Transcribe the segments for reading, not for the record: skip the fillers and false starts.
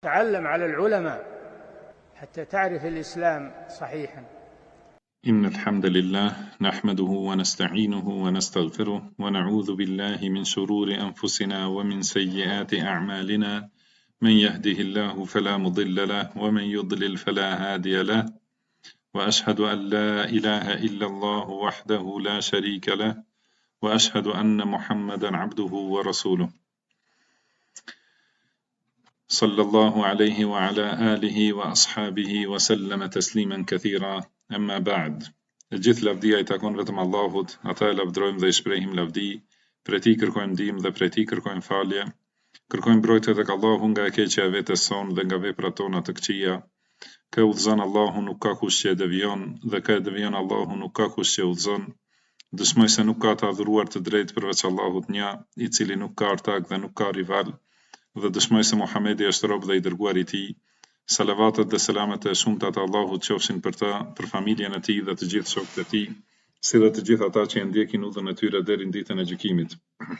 تعلم على العلماء حتى تعرف الإسلام صحيحا. إن الحمد لله نحمده ونستعينه ونستغفره ونعوذ بالله من شرور أنفسنا ومن سيئات أعمالنا. من يهده الله فلا مضل له ومن يضلل فلا هادي له، وأشهد أن لا إله إلا الله وحده لا شريك له، وأشهد أن محمدا عبده ورسوله صلى الله عليه وعلى آله وأصحابه وسلم تسليما كثيرا. أما بعد، gjithë lavdia I takon vetëm Allahut, ata e lavdrojmë dhe I shprehim lavdi, prej Tij kërkojmë ndihmë dhe prej Tij kërkojmë falje. Kërkojmë mbrojtje tek Allahu nga e keqja e vetes sonë dhe nga veprat tona të këqija. Kë udhëzon Allahu nuk ka kush që e devijon, dhe kë e devijon Allahu nuk ka kush që e udhëzon. Dëshmoj se nuk ka të adhuruar të drejtë përveç Allahut një, I cili nuk ka ortak dhe nuk ka rival, dhe dëshmoj se Muhamedi është rob dhe I dërguar I Tij. Salavatet dhe selamet e shumta të Allahut qofshin për të, për familjen e Tij dhe të gjithë shokët e Tij, si dhe të gjithë ata që e ndjekin udhën e tyre deri në ditën e gjykimit.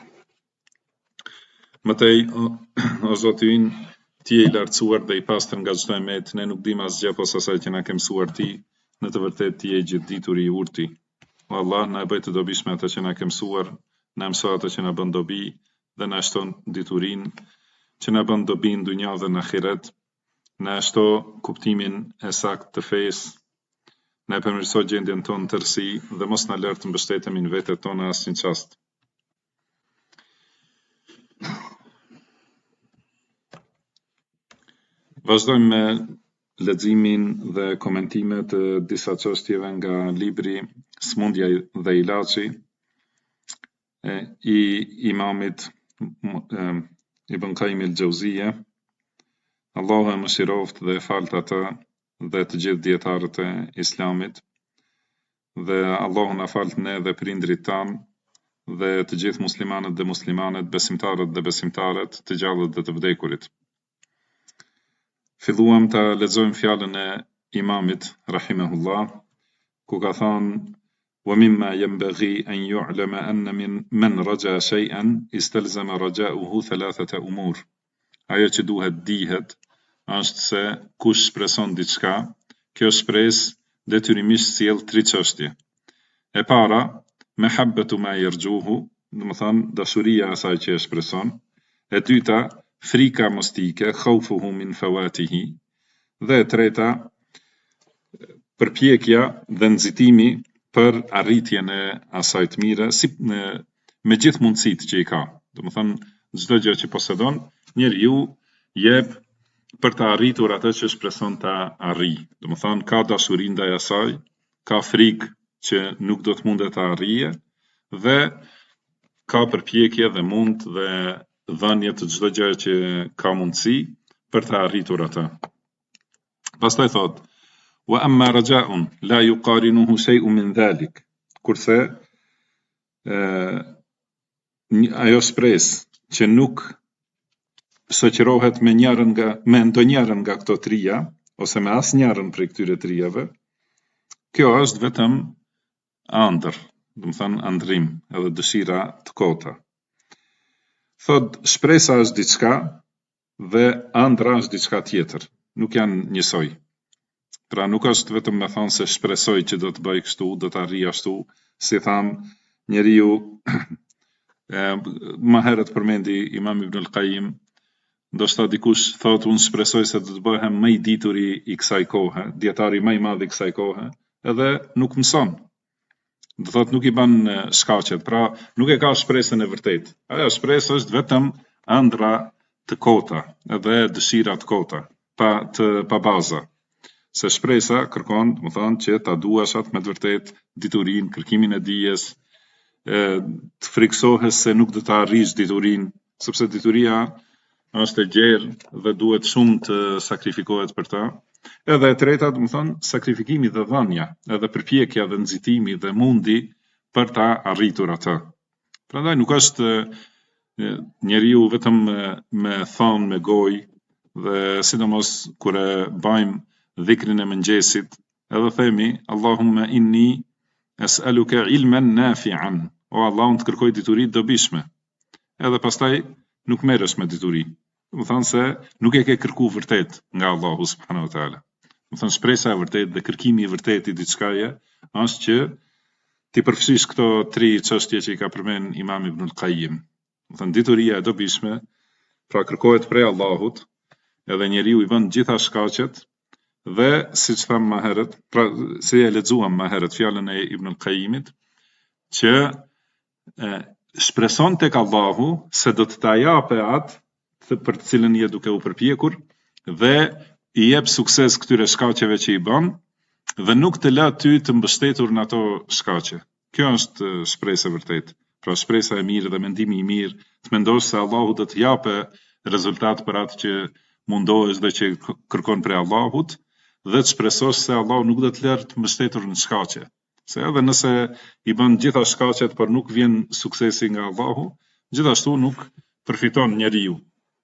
Mëtej, o Zoti ynë, Ti je I lartësuar dhe I pastër nga çdo emet, ne nuk dim asgjë posa asaj që na ke mësuar Ti, në të vërtetë Ti je I gjithditur I urti. O Allah, na e bëj të dobishme atë që na ke mësuar, na mëso atë që na bën dobi dhe na shton diturinë që na bën dobi në dunja dhe në ahiret. Na shto kuptimin e saktë të fesë, na përmirëso gjendjen tonë tërësi dhe mos na lër të mbështetemi në vetet tona asnjë çast. Vazhdojmë me leximin dhe komentimet të disa çështjeve nga libri Smundja dhe ilaçi I imamit Ibn Qayyim al-Jauziyja. Allahu e mëshiroft dhe falt atë dhe të gjithë dietarët e Islamit, dhe Allahu na falt ne dhe prindrit tanë dhe të gjithë muslimanët dhe muslimanet, besimtarët dhe besimtaret, të gjallët dhe të vdekurit. Filluam ta lexojmë fjalën e imamit rahimahullah, ku ka thënë: "Wa mimma yanbaghi an yu'lama anna man raja shay'an istalzama raja'uhu thalathata umur." Ajo që duhet dihet është se kush shpreson diçka, kjo shpresë detyrimisht sjell 3 çështje. E para, mahabbatu ma yarjuhu, do të thonë dashuria e asaj që e shpreson. E dyta, frika mostike, khawfuhu min fawatihi. Dhe e treta, përpjekja dhe nxitimi për arritjen e asaj të mire, me gjithë mundësitë që I ka. Do të thonë çdo gjë që posedon, njeriu jep për të arritur atë që shpreson ta arrijë. Do të thonë ka dashuri ndaj asaj, ka frikë që nuk do të mundet ta arrijë, dhe ka përpjekje dhe mund dhe dhënie të çdo gjë që ka mundësi për të arritur atë. Pastaj thotë: "Wa amma raja'un la yuqarinuhu shay'un min dhalik." Kurse ajo shpresë që nuk shoqërohet me ndonjërin nga këto trija, ose me asnjërin prej këtyre trijave, kjo është vetëm ëndër, do të thënë ëndrim, edhe dëshira të kota. Thot, shpresa është diçka dhe ëndra është diçka tjetër, nuk janë njësoj. Pra nuk është vetëm me thonë se shpresoj që do të bëj kështu, do të arrij ashtu, si tham njeriu më herët përmendi Imam Ibn al-Qayyim, ndoshta dikush thot unë shpresoj se do të bëhem më I dituri I kësaj kohe, dietari më I madh I kësaj kohe, edhe nuk mëson. Do thot nuk I bën shkaqet, pra nuk e ka shpresën e vërtetë. Ajo shpresë është vetëm ëndra të kota, edhe dëshira të kota, pa baza. Se shpresa kërkon, do të thonë që ta duash atë me të vërtetë diturinë, kërkimin e dijes, të friksohesh se nuk do ta arrish diturinë, sepse dituria është e gjerë dhe duhet shumë të sakrifikohet për ta. Edhe e treta, do të thonë, sakrifikimi dhe dhënia, edhe përpjekja dhe nxitimi dhe mundi për ta arritur atë. Prandaj nuk është njeriu vetëm me thonë me gojë, dhe sidomos kur e bëjmë dhikrin e mëngjesit, edhe themi Allahumma inni es'aluka ilman nafi'an, o Allah, unë të kërkoj dituri dobishme. Edhe pastaj nuk merresh me dituri. Më thënë se nuk e ke kërku vërtet nga Allahu subhanahu wa taala. Më thënë shpresa e vërtet dhe kërkimi i vërtet i diçkaje është që ti përfshish këto 3 çështje që i ka përmend Imam Ibn al-Qayyim. Më thënë dituria e dobishme, pra kërkohet prej Allahut, edhe njeriu i bën gjitha shkaqet dhe siç tham më herët, pra se e lexuam më herët fjalën e Ibn al-Qayyimit, që shpreson tek Allahu se do të ta japë atë për të cilën je duke u përpjekur dhe i jep sukses këtyre shkaqeve që i bën dhe nuk të lë ty të mbështetur në ato shkaqe. Kjo është shpresë e vërtetë. Pra shpresa e mirë dhe mendimi i mirë, të mendosh se Allahu do të japë rezultat për atë që mundohesh dhe që kërkon prej Allahut dhe të shpresosh se Allahu nuk do të lërë të mbështetur në shkaqe. Se edhe nëse i bën gjitha shkaqet por nuk vjen suksesi nga Allahu, gjithashtu nuk përfiton njeriu.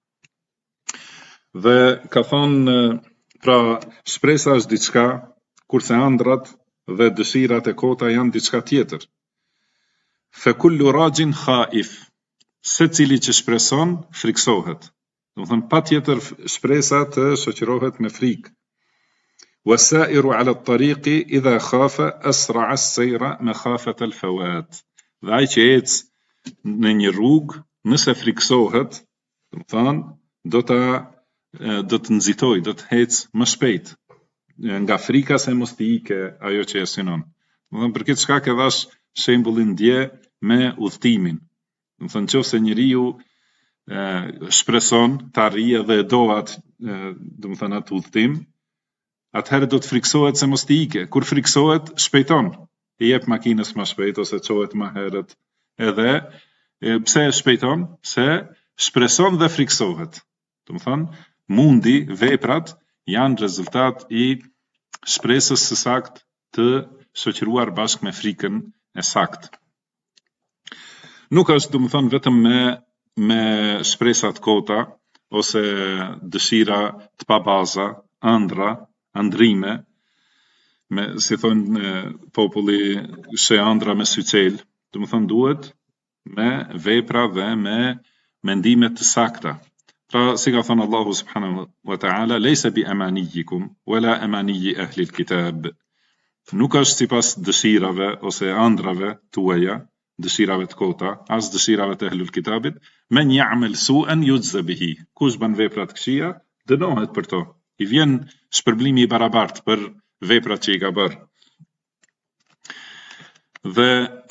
Dhe ka thonë, pra shpresa është diçka, kurse ëndrat dhe dëshirat e kota janë diçka tjetër. Fe kullu rajin khaif, se cili që shpreson, friksohet. Do të thënë pa tjetër shpresa të shoqërohet me frikë. Wasairu ala at-tariqi idha khafa asra'a as-sayra makhafat al-fawat. Dhe ai që ecë në një rrugë, nëse friksohet, do të thënë do të nxitoj, do të ecë më shpejt nga frika se mos të ike ajo që e synon. Do të thënë për këtë shkak e dhash shembullin dje me udhtimin. Do të thënë nëse njeriu shpreson të arrijë dhe e do atë, do të thënë atë udhtim, atëherë do të friksohet se mos të ike. Kur friksohet, shpejton, i jep makinës më shpejt ose çohet më herët. Edhe pse shpejton? Se shpreson dhe friksohet. Do të thënë, mundi, veprat janë rezultat i shpresës së saktë të shoqëruar bashkë me frikën e saktë. Nuk është, do të thënë, vetëm me shpresat kota ose dëshira të pabaza, ëndra, ëndrime, si thonë populli, she ëndra me syçel, do të thënë duhet me vepra dhe me mendime të sakta. Pra, si ka thënë Allahu subhanahu wa ta'ala, lejse bi amanijikum, wala amaniji ahli l-kitab. Nuk është sipas dëshirave ose ëndrave tuaja, dëshirave të kota, as dëshirave të ahli l-kitabit, men ya'mal su'an yujza bihi. Kush bën vepra të këqija, dënohet për to. I vjen shpërblimi i barabartë për veprat që i ka bërë. Dhe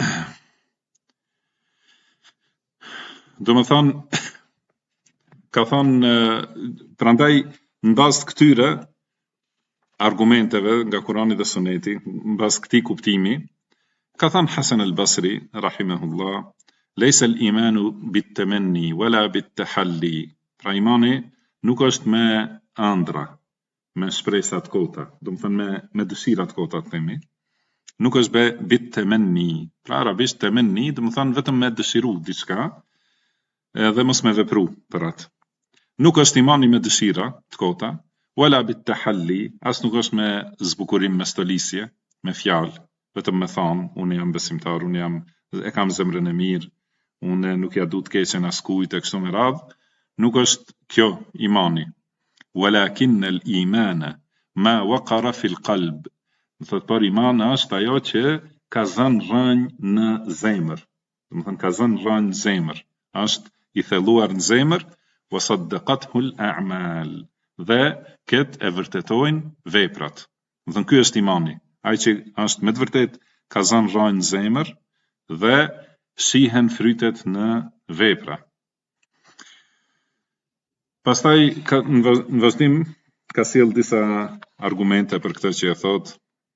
do më thonë, ka thonë, prandaj në bazë këtyre argumenteve nga Kurani dhe Suneti, në bazë këtij kuptimi, ka thonë Hasan al-Basri, rahimahullah, lejse l'imanu bit-temenni, wala bit-tahalli. Pra imani nuk është me ëndra, me shpresat kota, do të thënë me dëshirat kota të themi. Nuk është bit-temenni. Pra arabisht temenni, do të thënë vetëm me dëshiru diçka, edhe mos me vepru për atë. Nuk është imani me dëshira të kota, wala bit-tahalli, as nuk është me zbukurim, me stolisje, me fjalë, vetëm me thonë, unë jam besimtar, e kam zemrën e mirë, unë nuk ja du të keqen askujt e kështu me radhë, nuk është kjo imani. Walakin al-imana ma waqara fil qalb. Do thotë por imani është ajo që ka zënë rënj në zemër. Do të thënë ka zënë rënj në zemër. Është i thelluar në zemër, wa saddaqathu al-a'mal. Dhe këtë e vërtetojnë veprat. Do thënë ky është imani. Ai që është me të vërtetë ka zënë rënj në zemër dhe shihen frytet në vepra. Pastaj në vazhdim ka sjell disa argumente për këtë që e thot.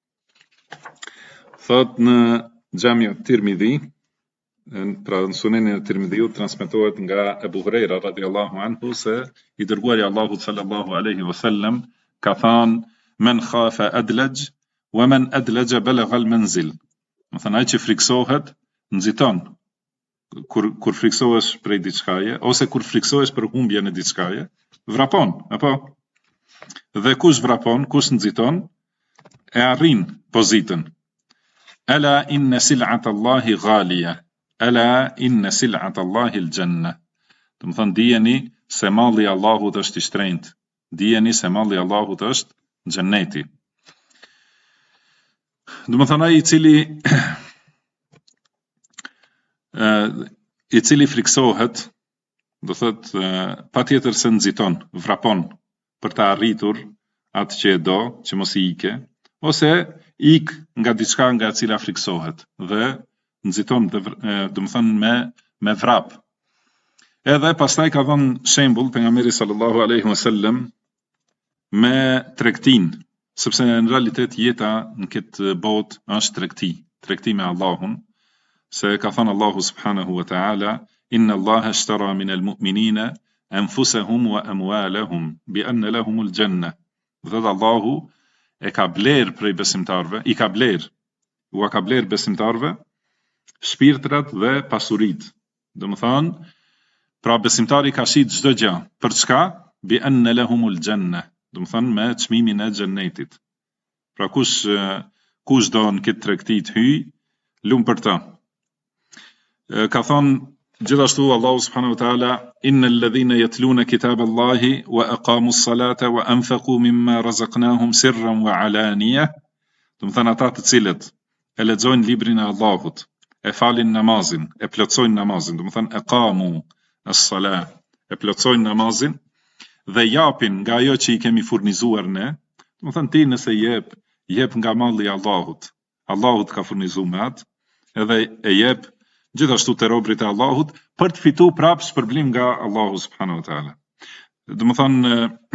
Thot në Xhamia Tirmidhi, pra në Sunenin e Tirmidhiut transmetohet nga Abu Huraira radhiyallahu anhu se i dërguari Allahu sallallahu alaihi wasallam ka thënë men khafa adlaj wa man adlaja balagha al-manzil. Do thënë ai që friksohet nxiton. Kur friksohesh prej diçkaje ose kur friksohesh për humbjen e diçkaje, vrapon, apo? Dhe kush vrapon, kush nxiton, e arrin pozitën. Ala inna sil'ata Allahi ghaliya, ala inna sil'ata Allahi al-janna. Do të thënë dijeni se malli i Allahut është i shtrenjtë. Dijeni se malli i Allahut është xheneti. Do të thonë ai i cili friksohet, do thotë patjetër se nxiton, vrapon për të arritur atë që e do, që mos i ike, ose ik nga diçka nga e cila friksohet dhe nxiton dhe do të thonë me vrap. Edhe pastaj ka dhënë shembull pejgamberi sallallahu alaihi wasallam me tregtin, sepse në realitet jeta në këtë botë është tregti me Allahun, se ka thënë Allahu subhanahu wa ta'ala, inna Allaha ashtara min al-mu'minina anfusahum wa amwalahum bi anna lahumul janna. Dhe Allahu e ka bler prej besimtarve, i ka bler besimtarve shpirtrat dhe pasuritë. Do të thonë, pra besimtari ka shit çdo gjë. Për çka? Bi anna lahumul janna. Do të thonë me çmimin e xhennetit. Pra kush do në këtë tregti të hyj, lum për ta. Ka thonë gjithashtu Allahu subhanahu wa ta'ala, innal ladhina yatluna kitaballahi wa aqamus salata wa anfaqu mimma razaqnahum sirran wa alaniyah. Do të thonë ata të cilët e lexojnë librin e Allahut, e falin namazin, e plotësojnë namazin, do të thonë aqamu as-salah, e plotësojnë namazin dhe japin nga ajo që i kemi furnizuar ne. Do të thonë ti nëse jep nga malli i Allahut ka furnizuar me atë, edhe e jep gjithashtu të robrit e Allahut për të fitu prapë shpërblim nga Allahu subhanahu wa ta'ala. Do të thonë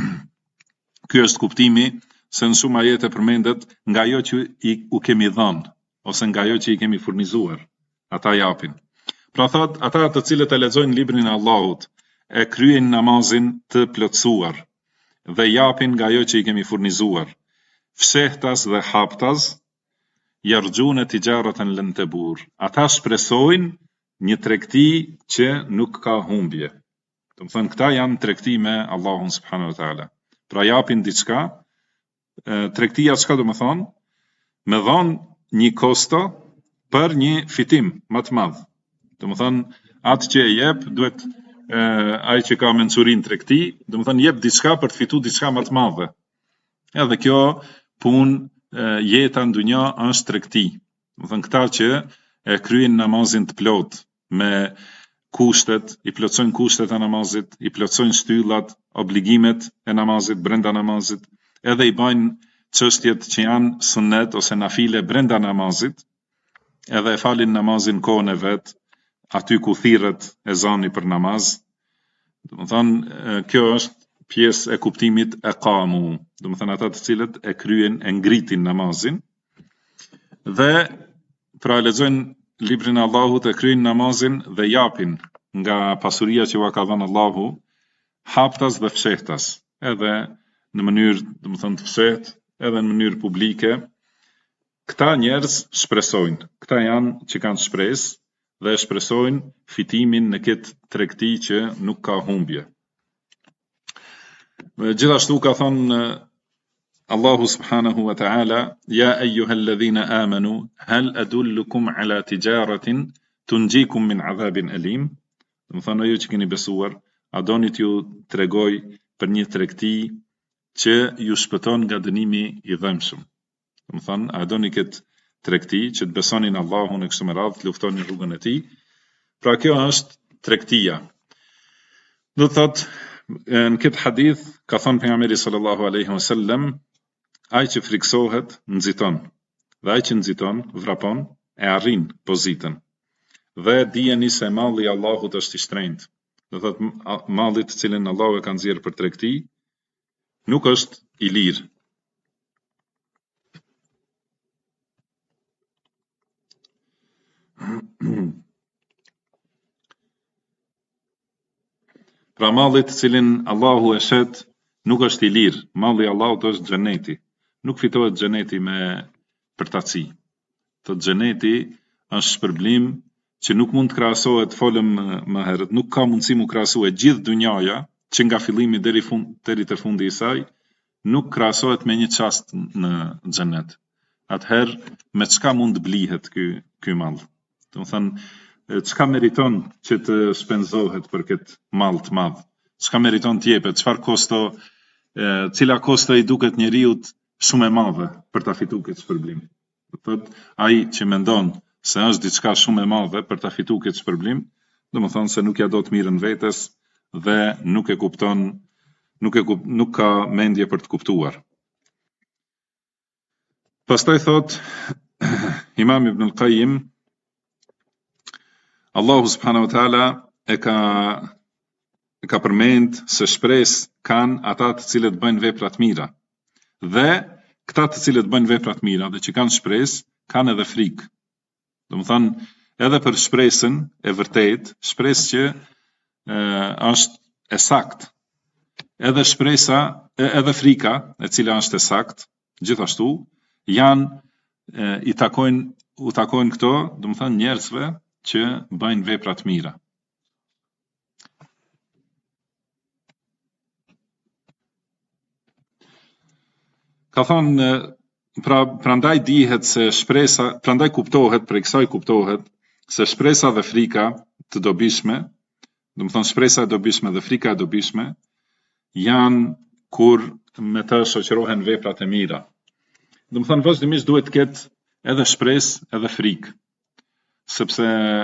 ky është kuptimi se në shumë ajete përmendet nga ajo që u kemi dhënë ose nga ajo që i kemi furnizuar, ata japin. Pra thot, ata të cilët e lexojnë librin e Allahut, e kryejnë namazin të plotësuar dhe japin nga ajo që i kemi furnizuar, fshehtas dhe haptas, yarjuna tijaratan lan tabur. Ata shpresojnë një tregti që nuk ka humbje. Do të thonë këta janë tregti me Allahun subhanahu wa ta'ala. Pra japin diçka, tregtia çka do të thonë? Me dhënë një kosto për një fitim më të madh. Do të thonë atë që e jep duhet ai që ka mençurin tregti, do të thonë jep diçka për të fituar diçka më të madhe. Edhe kjo punë jeta në dunja është tregti. Do thënë këta që e kryejnë namazin të plot me kushtet, i plotësojnë kushtet e namazit, i plotësojnë shtyllat, obligimet e namazit brenda namazit, edhe i bajnë çështjet që janë sunnet ose nafile brenda namazit, edhe e falin namazin kohën e vet, aty ku thirret ezani për namaz. Do thënë kjo është pjesë e kuptimit e qamu, do të thënë ata të cilët e kryen, e ngritin namazin, dhe pra lexojnë librin e Allahut, e kryejnë namazin dhe japin nga pasuria që ua ka dhënë Allahu, haptas dhe fshehtas, edhe në mënyrë, do të thënë të fshehtë, edhe në mënyrë publike. Këta njerëz shpresojnë, këta janë që kanë shpresë dhe shpresojnë fitimin në këtë tregti që nuk ka humbje. Gjithashtu ka thonë Allahu subhanahu wa ta'ala, ja ayyuhalladhina amanu, hal adullukum ala tijaratin tunjikum min adhabin alim. Do të thonë ju që keni besuar, a doni t'ju tregoj për një tregti që ju shpëton nga dënimi i dhëmshëm. Do të thonë, a doni këtë tregti që të besoni në Allahun e kështu me radhë, të luftoni rrugën e tij. Pra kjo është tregtia. Do të thotë në këtë hadith ka thënë pejgamberi sallallahu alaihi wasallam, ai që friksohet nxiton, dhe ai që nxiton vrapon e arrin pozitën. Dhe dijeni se malli i Allahut është i shtrenjtë. Do thotë malli të cilin Allahu e ka nxjerrë për tregti nuk është i lirë. Pra malli të cilin Allahu e shet nuk është i lirë. Malli i Allahut është xheneti. Nuk fitohet xheneti me përtaci. Të xheneti është shpërblim që nuk mund të krahasohet, folëm më herët, nuk ka mundësi mu krahasohet gjithë dunjaja që nga fillimi deri te fundi i saj, nuk krahasohet me një çast në xhenet. Atëherë me çka mund blihet ky mall? Do të thënë çka meriton që të shpenzohet për këtë mall të madh? s'ka meriton t'jepet, çfarë kosto, cila kosto i duket njeriut shumë e madhe për ta fituar këtë shpërblim. Do thotë, ai që mendon se është diçka shumë e madhe për ta fituar këtë shpërblim, domethënë se nuk ja do të mirën vetes dhe nuk e kupton, nuk ka mendje për të kuptuar. Pastaj thot Imam Ibn al-Qayyim, Allahu subhanahu wa taala e ka përmend se shpresë kanë ata të cilët bëjnë vepra të mira. Dhe këta të cilët bëjnë vepra të mira dhe që kanë shpresë, kanë edhe frikë. Domethënë, edhe për shpresën e vërtet, shpresë që është e saktë, edhe shpresa, edhe frika, e cila është e saktë, gjithashtu janë u takojnë këto, domethënë njerëzve që bëjnë vepra të mira. Ka thonë, prandaj dihet se shpresa, prandaj kuptohet, prej kësaj kuptohet se shpresa dhe frika të dobishme, domethënë shpresa e dobishme dhe frika e dobishme, janë kur me të shoqërohen veprat e mira. Domethënë vazhdimisht duhet të ketë edhe shpresë edhe frikë, sepse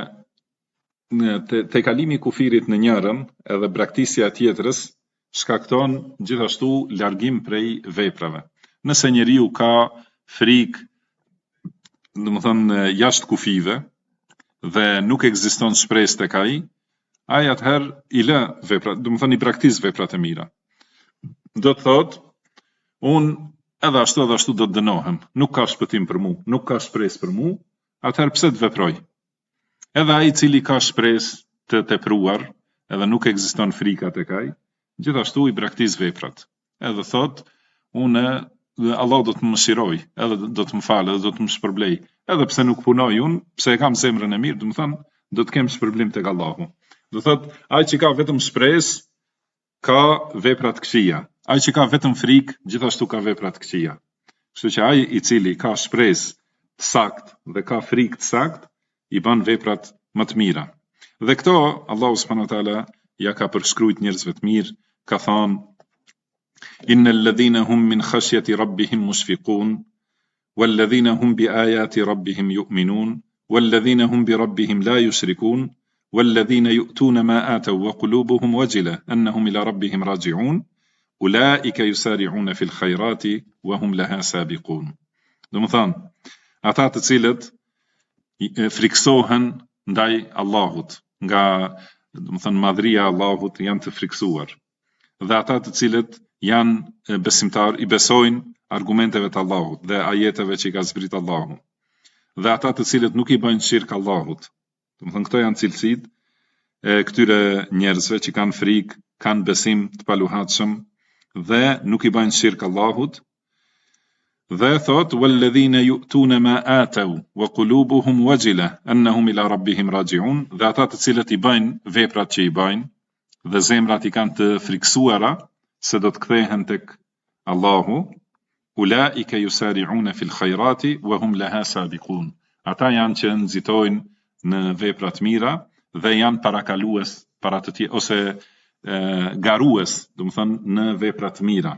te kalimi i kufirit në njërën edhe braktisja e tjetrës shkakton gjithashtu largim prej veprave. Nëse njeriu ka frikë, domethënë jashtë kufive dhe nuk ekziston shpresë tek ai, ai atëherë i lë veprat, domethënë i praktikon veprat e mira. Do të thotë, unë edhe ashtu do të dënohem, nuk ka shpëtim për mua, nuk ka shpresë për mua, atëherë pse të veproj? Edhe ai i cili ka shpresë të tepruar, edhe nuk ekziston frika tek ai, gjithashtu i praktikon veprat. Edhe thotë, unë Allah do të më mëshiroj, edhe do të më falë, edhe do të më shpërblej. Edhe pse nuk punoj unë, pse e kam zemrën e mirë, domethënë do të kem shpërblim tek Allahu. Do thotë, ai që ka vetëm shpresë, ka vepra të këqija. Ai që ka vetëm frikë, gjithashtu ka vepra të këqija. Kështu që ai i cili ka shpresë të saktë dhe ka frikë të saktë, i bën veprat më të mira. Dhe këto Allahu subhanahu wa taala ja ka përshkruajtur njerëzve të mirë, ka thënë إن الذين هم من خشية ربهم مشفقون والذين هم بآيات ربهم يؤمنون والذين هم بربهم لا يشركون والذين يؤتون ما آتوا وقلوبهم وجلة أنهم إلى ربهم راجعون أولئك يسارعون في الخيرات وهم لها سابقون. Domethënë, ata të cilët friksohen ndaj Allahut, nga domethënë madhria e Allahut janë të friksuar. Dhe ata të cilët janë besimtar, i besojnë argumenteve të Allahut dhe ajeteve që i ka zbrit Allahu. Dhe ata të cilët nuk i bëjnë shirk Allahut. Domethënë këto janë cilësitë e këtyre njerëzve që kanë frikë, kanë besim të paluhatshëm dhe nuk i bëjnë shirk Allahut. Dhe thot walladhina yu'tuna ma atau wa qulubuhum wajila annahum ila rabbihim raji'un, dhe ata të cilët i bëjnë veprat që i bëjnë dhe zemrat i kanë të friksuara se do të kthehen tek Allahu, ulaika yusari'una fil khairati wa hum laha sabiqun. Ata janë që nxitojnë në vepra të mira dhe janë parakalues para të tjerë ose garues, domethënë në vepra të mira.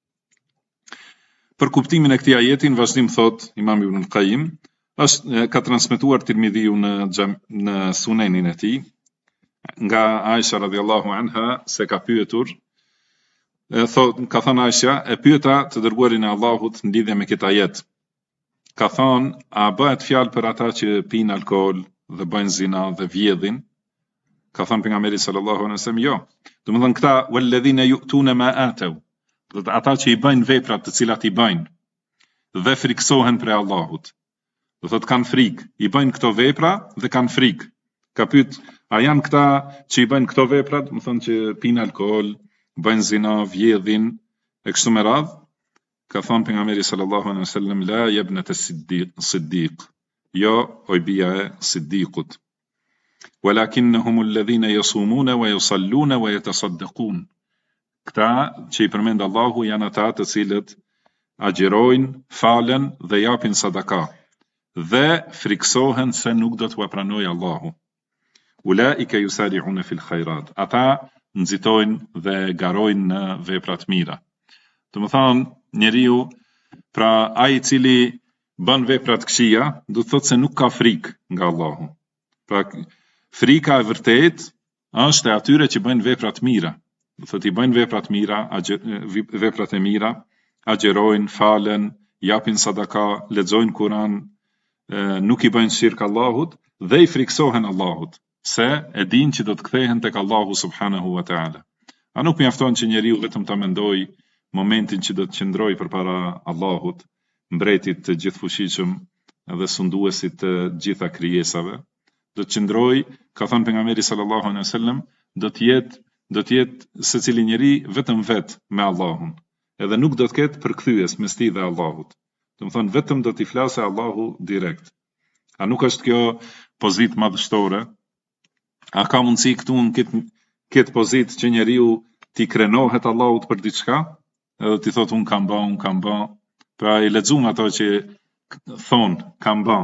Për kuptimin e këtij ajeti në vazhdim thot Imam Ibn al-Qayyim, ka transmetuar Tirmidhiu në Sunenin e tij nga Aisha radhiyallahu anha se ka pyetur, ka thënë Aisha, e pyeta të dërguarin e Allahut në lidhje me këtë ajet. Ka thënë, a bëhet fjalë për ata që pinë alkool dhe bëjnë zina dhe vjedhin? Ka thënë pejgamberi sallallahu alaihi wasallam, jo. Domethënë këta walladhina yu'tuna ma atau, ata që i bëjnë veprat të cilat i bëjnë dhe friksohen prej Allahut. Do thotë kanë frikë, i bëjnë këto vepra dhe kanë frikë. Ka pyet, a janë këta që i bëjnë këto veprat, domethënë që pinë alkool, bëjnë zina, vjedhin, e kështu me radhë? Ka thënë pejgamberi sallallahu alaihi wasallam, la yabnat as-siddiq, jo o bija e siddiqut. Walakinnahum alladhina yasumuna wa yusalluna wa yatasaddaqun. Këta që i përmend Allahu janë ata të cilët agjerojnë, falen dhe japin sadaka dhe friksohen se nuk do t'u pranojë Allahu. Ulaika yusari'una fil khairat. Ata nxitojnë dhe garojnë në vepra të mira. Do të thonë, njeriu, pra ai i cili bën vepra të këqija, do të thotë se nuk ka frikë nga Allahu. Pra frika e vërtet është e atyre që bëjnë vepra të mira. Do thotë i bëjnë vepra të mira, veprat e mira, agjerojnë, falen, japin sadaka, lexojnë Kur'an, nuk i bëjnë shirk Allahut dhe i friksohen Allahut, se e din që do të kthehen tek Allahu subhanahu wa taala. A nuk mjafton që njeriu vetëm ta mendoj momentin që do të qëndroj përpara Allahut, mbretit të gjithfuqishëm dhe sunduesit të gjitha krijesave, do të qëndroj, ka thënë pejgamberi sallallahu alaihi wasallam, do të jetë secili njeri vetëm vet me Allahun, edhe nuk do të ketë përkthyes mes tij dhe Allahut. Do të thonë vetëm do t'i flasë Allahu direkt. A nuk është kjo pozitë madhështore? A ka mundësi këtu në këtë pozitë që njeriu t'i krenohet Allahut për diçka? Edhe t'i thotë unë kam bën. Pra i lexuam ato që thonë kam bën,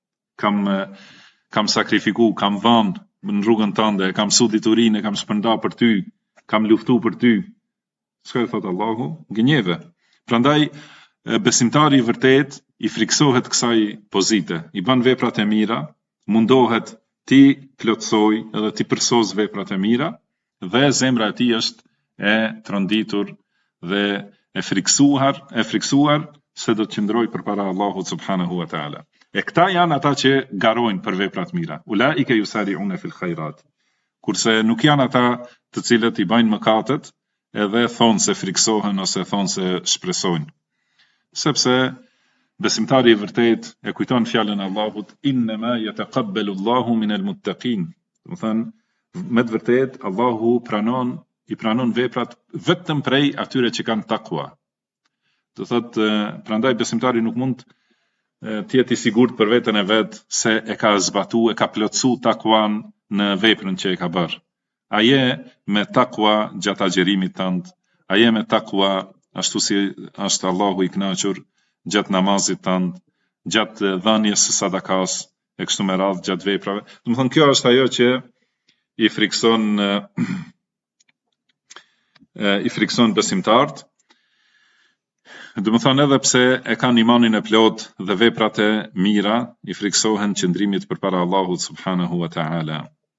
kam sakrifiku, kam vënë në rrugën tënde, kam su diturinë, kam shpërnda për ty, kam luftu për ty. Çka i thot Allahu? Gënjeve. Prandaj besimtari i vërtet i friksohet kësaj pozite, i bën veprat e mira, mundohet ti plotsoj edhe ti përsos veprat e mira, dhe zemra e tij është e tronditur dhe e friksuar se do të qëndroj përpara Allahut subhanahu wa taala. E këta janë ata që garojnë për veprat mira. Ulaika yusari'una fil khairat. Kurse nuk janë ata të cilët i bëjnë mëkatet edhe thonë se friksohen ose thonë se shpresojnë. Sepse besimtari i vërtet e kujton fjalën e Allahut, innama yataqabbalu Allahu minal muttaqin. Do të thënë, me të vërtet Allahu i pranon veprat vetëm prej atyre që kanë takwa. Do thotë, prandaj besimtari nuk mund të jetë i sigurt për veten e vet se e ka zbatuar, e ka plotësuar takwan në veprën që e ka bërë. A je me takwa gjatë agjerimit tënd, a je me takwa ashtu si është Allahu i kënaqur gjatë namazit tënd, gjatë dhënies së sadakas, e kështu me radhë gjatë veprave. Do të thonë kjo është ajo që i frikson besimtarët. Do të thonë edhe pse e kanë imanin e plot dhe veprat e mira, i friksohen qëndrimit përpara Allahut subhanahu wa taala.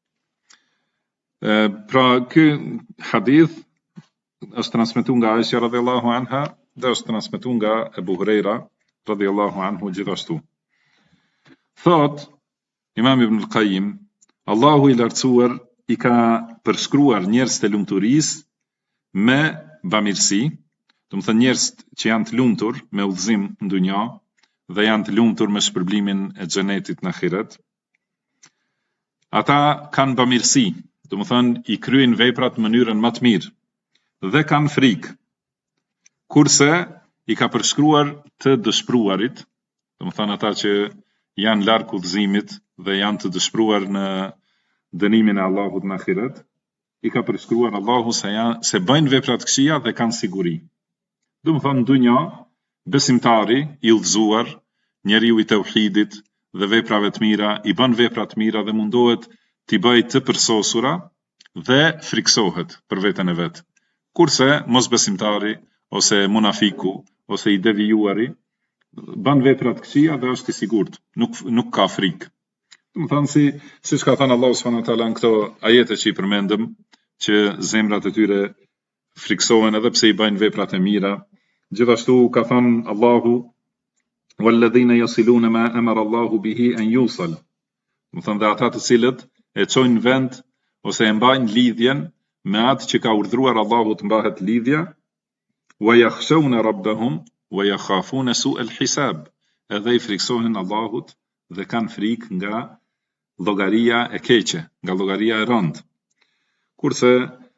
Pra ky hadith është transmetuar nga Aisha radhiyallahu anha dhe është transmetuar nga Abu Huraira radhiyallahu anhu gjithashtu. Thot Imam Ibn al-Qayyim, Allahu i lartësuar i ka përshkruar njerëz të lumturisë me bamirësi, do të thënë njerëz që janë të lumtur me udhëzim në dunja dhe janë të lumtur me shpërblimin e xhenetit në ahiret. Ata kanë bamirësi, do të thënë i kryejnë veprat në mënyrën më të mirë dhe kanë frikë. Kurse i ka përshkruar të dëshpëruarit, do të thënë ata që janë larg udhëzimit dhe janë të dëshpëruar në dënimin e Allahut në ahiret, i ka përshkruar Allahu se bëjnë vepra të këqija dhe kanë siguri. Do të thonë në dunja, besimtari i udhëzuar, njeriu i tauhidit dhe veprave të mira, i bën vepra të mira dhe mundohet t'i bëj të përsosura dhe friksohet për veten e vet. Kurse mos besimtari ose munafiku ose i devijuari bën vepra të këqija dhe është i sigurt, nuk ka frikë. Do të thonë siç ka thënë Allahu subhanahu wa taala në këto ajete që i përmendëm, që zemrat e tyre friksohen edhe pse i bëjnë veprat e mira. Gjithashtu ka thënë Allahu walladhina yasiluna ma amara Allahu bihi an yusal. Do të thonë dhe ata të cilët e çojnë vend ose e mbajnë lidhjen me atë që ka urdhëruar Allahu të mbahet lidhja, wa yakhshawna rabbahum wa yakhafuna su'al hisab. Edhe i friksohen Allahut dhe kanë frikë nga llogaria e keqe, nga llogaria e rëndë. Kurse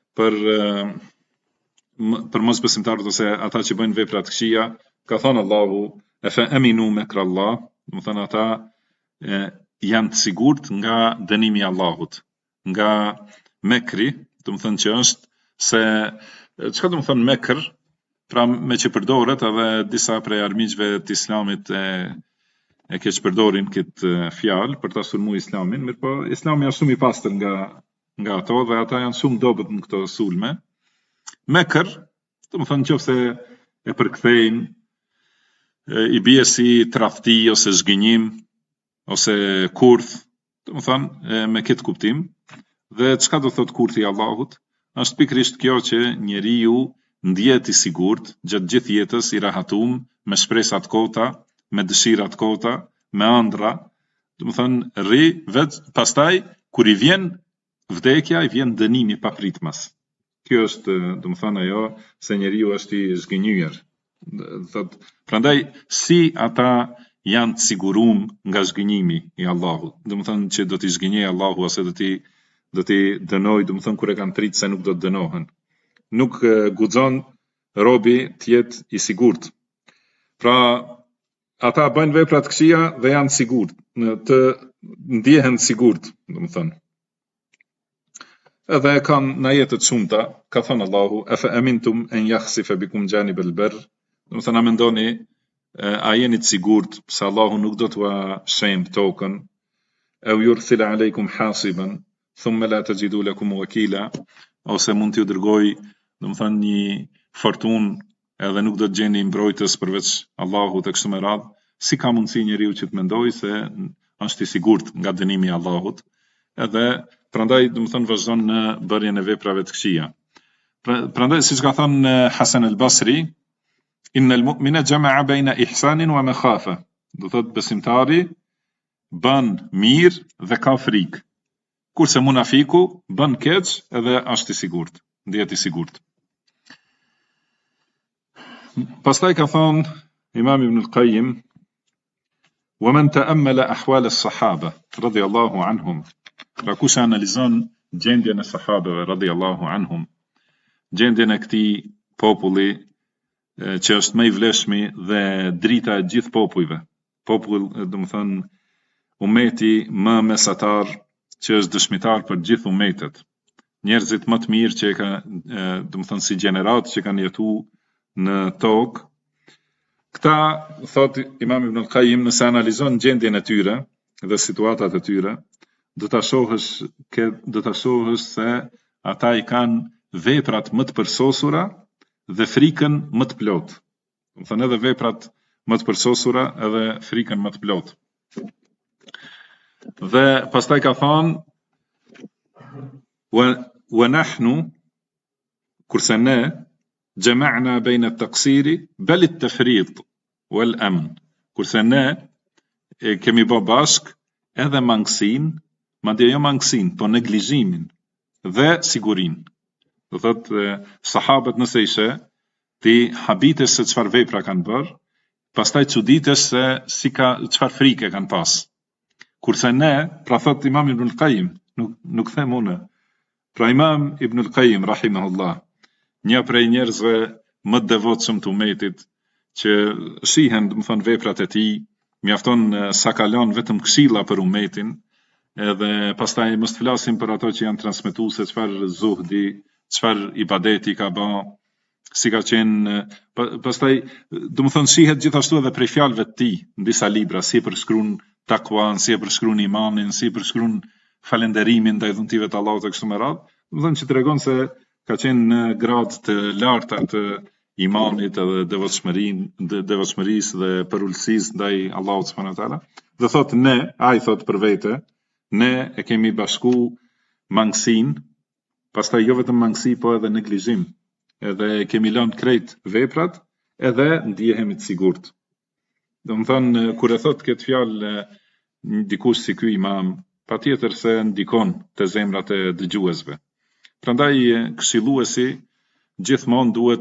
për mos besimtarët ose ata që bëjnë vepra të këqija, ka thënë Allahu, e fa aminu makra Allah, do të thënë ata janë të sigurt nga dënimi i Allahut, nga mekri, do të thënë që është se çka do të thënë mekr, pra me që përdoret edhe disa prej armiqve të Islamit e keq përdorin këtë fjalë për ta sulmuar Islamin, mirë po Islami është shumë i pastër nga nga ato dhe ata janë shumë dobët në këto sulme. Mekër, do të thonë nëse e përkthejnë, i bie si tradhti ose zgënjim ose kurth, do të thonë me këtë kuptim. Dhe çka do thot kurthi i Allahut? Është pikërisht kjo që njeriu ndihet i sigurt gjatë gjithë jetës, i rahatum, me shpresat kota, me dëshirat kota, me ëndra, do të thonë rri vetë pastaj kur i vjen vdekja, i vjen dënimi pa pritmas. Kjo është, do të thonë ajo se njeriu është i zgënjur. Thot, prandaj si ata janë të sigurum nga zgënjimi i Allahut. Do të thonë që do t'i zgënjej Allahu ose do t'i dënoj, do të thonë kur e kanë pritë se nuk do të dënohen. Nuk guxon robi të jetë i sigurt. Pra ata bëjnë vepra të këqija dhe janë sigurt, të ndihen sigurt, do të thonë. Edhe kanë në ajetet shumta, ka thënë Allahu, afa amintum an yakhsifa bikum janib al-barr, do të thonë a mendoni a jeni të sigurt se Allahu nuk do t'ua shemb tokën, au yursila alaykum hasiban, thumma la tajidu lakum wakila, ose mund t'ju dërgoj, do të thonë një fortunë edhe nuk do të gjeni mbrojtës përveç Allahut e kështu me radhë. Si ka mundësi njeriu që të mendojë se është i sigurt nga dënimi i Allahut? Edhe prandaj do të thonë vazhdon në bërjen e veprave të këqija. Prandaj siç ka thënë Hasan al-Basri, innal mu'mina jama'a baina ihsanin wa makhafa. Do thotë besimtari bën mirë dhe ka frikë. Kurse munafiku bën keq edhe është i sigurt, ndihet i sigurt. Pastaj ka thënë Imam Ibn al-Qayyim, ومن تأمل أحوال الصحابة رضي الله عنهم. Pra kush analizon gjendjen e sahabeve radhiyallahu anhum, gjendjen e këtij populli që është më i vlefshmi dhe drita e gjithë popujve. Popull, do të thonë umeti më mesatar që është dëshmitar për gjithë umetet. Njerëzit më të mirë që do të thonë si gjenerat që kanë jetuar në tokë. Këta, thot Imam Ibn al-Qayyim, nëse analizon gjendjen e tyre dhe situatat e tyre, do ta shohësh se ata i kanë veprat më të përsosura dhe frikën më të plotë. Do të thonë edhe veprat më të përsosura edhe frikën më të plotë. Dhe pastaj ka thënë wa nahnu, kurse ne jama'na bayna at-taqsiri bal at-tafrit wal amn. Kurse ne kemi bë bashk edhe mangësinë, madje jo mangësinë, po neglizhimin dhe sigurinë. Do thotë sahabët nëse ishe, ti habitesh se çfarë vepra kanë bërë, pastaj çuditesh se çfarë frike kanë pas. Kurse ne, pra thot Imam Ibn al-Qayyim, nuk them unë. Pra Imam Ibn al-Qayyim rahimahullah, një prej njerëzve më të devotshëm të umetit, që shihen, do të thonë veprat e tij, mjafton sa kalon vetëm këshilla për umetin, edhe pastaj mos të flasim për ato që janë transmetuar se çfarë zuhdi, çfarë ibadeti ka bë, si ka qenë, pastaj do të thonë shihet gjithashtu edhe prej fjalëve të tij në disa libra, si përshkruan takwan, si e përshkruan imanin, si përshkruan falënderimin ndaj dhuntive të Allahut e kështu me radhë, do të thonë që tregon se ka qenë në grad të larta të imanit edhe devotshmërisë dhe përulësisë ndaj Allahut subhanahu wa taala. Dhe thotë ne, ai thotë për vete, ne e kemi bashku mangësinë, pastaj jo vetëm mangësi, po edhe neglizhim. Edhe kemi lënë krejt veprat, edhe ndihemi të sigurt. Do të thonë kur e thot këtë fjalë dikush si ky imam, patjetër se ndikon te zemrat e dëgjuesve. Prandaj këshilluesi gjithmonë duhet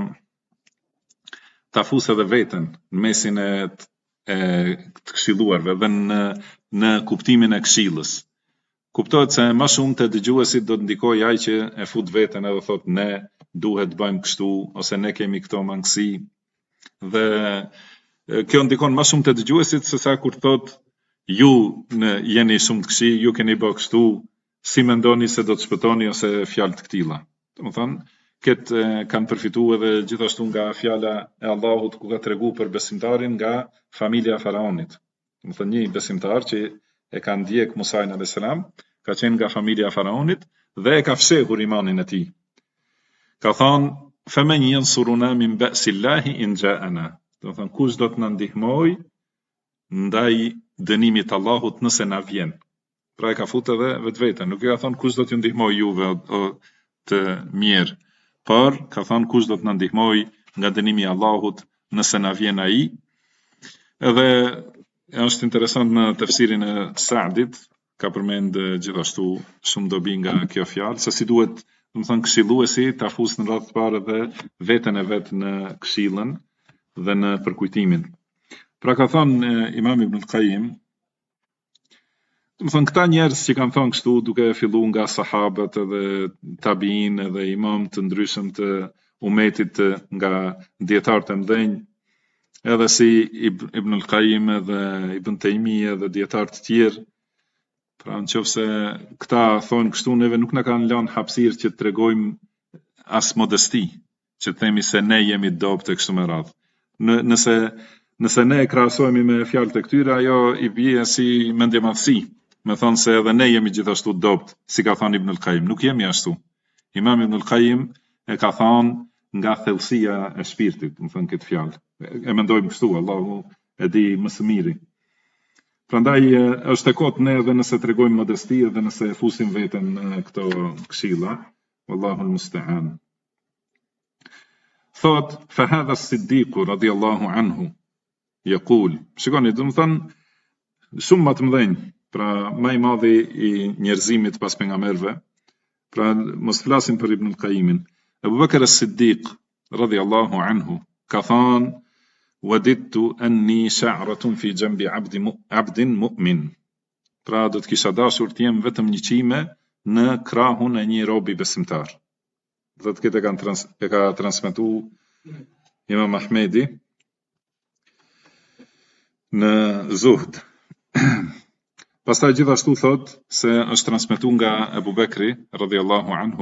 ta fusë edhe veten në mesin e të këshilluarve dhe në kuptimin e këshillës. Kuptohet se më shumë te dëgjuesit do të ndikojë ai që e fut veten edhe thot ne duhet bëjmë kështu ose ne kemi këto mangësi. Dhe kjo ndikon më shumë te dëgjuesit se sa kur thot ju jeni shumë të këqij, ju keni bërë kështu, si mendoni se do të shpëtoni ose fjalë të këtilla. Domethënë këtë kanë përfituar edhe gjithashtu nga fjala e Allahut ku ka treguar për besimtarin nga familja e faraonit. Domethënë një besimtar që e ka ndjek Musa alayhis salam, ka qenë nga familja e faraonit dhe e ka fshehur imanin e tij. Ka thënë faman yansuruna min ba'sillahi in ja'ana. Do thënë kush do të na ndihmoj ndaj dënimit të Allahut nëse na vjen. Pra e ka futur edhe vetveten, nuk i ka thënë kush do t'ju ndihmoj juve o të mirë, por ka thënë kush do të na ndihmoj nga dënimi i Allahut nëse na vjen ai. Edhe është interesant në tefsirin e Sa'dit, ka përmend gjithashtu shumë dobi nga kjo fjalë, se si duhet, do të thënë këshilluesi ta fusë në radhë të parë edhe veten e vet në këshillën dhe në përkujtimin. Pra ka thënë Imam Ibn al-Qayyim, do të thënë këta njerëz që kanë thënë kështu duke filluar nga sahabët edhe tabiin edhe imam të ndryshëm të umetit nga dietarët e mëdhenj, edhe si Ibn al-Qayyim edhe Ibn Taymija edhe dietarë të tjerë. Pra nëse këta thonë kështu, neve nuk na kanë lënë hapësirë që të tregojmë as modesti, që të themi se ne jemi dobët e kështu me radhë. Nëse ne e krahasojmë me fjalët e këtyre, ajo i bie si mendjemadhësi, me thonë se edhe ne jemi gjithashtu dobët, si ka thënë Ibn al-Qayyim. Nuk jemi ashtu. Imam Ibn al-Qayyim e ka thënë nga thellësia e shpirtit, më thënë këtë fjalë. E mendojmë kështu, Allahu e di më së miri. Prandaj është e kotë ne edhe nëse tregojmë modesti edhe nëse fusim veten në këto këshilla, wallahu al-musta'an. Thot fa hadha as-siddiq radiyallahu anhu yaqul, shikoni, do të thënë shumë më të mëdhenj, pra më i madhi i njerëzimit pas pejgamberëve, pra mos flasim për Ibn al-Qayyimin. Abu Bakr as-Siddiq radiyallahu anhu ka thënë wadidtu anni sha'ratun fi jambi 'abdin mu'min. Pra do të kisha dashur të jem vetëm një çime në krahun e një robi besimtar. Do të këtë e ka transmetuar Imam Ahmedi në Zuhd. Pastaj gjithashtu thot se është transmetuar nga Abu Bekri radhiyallahu anhu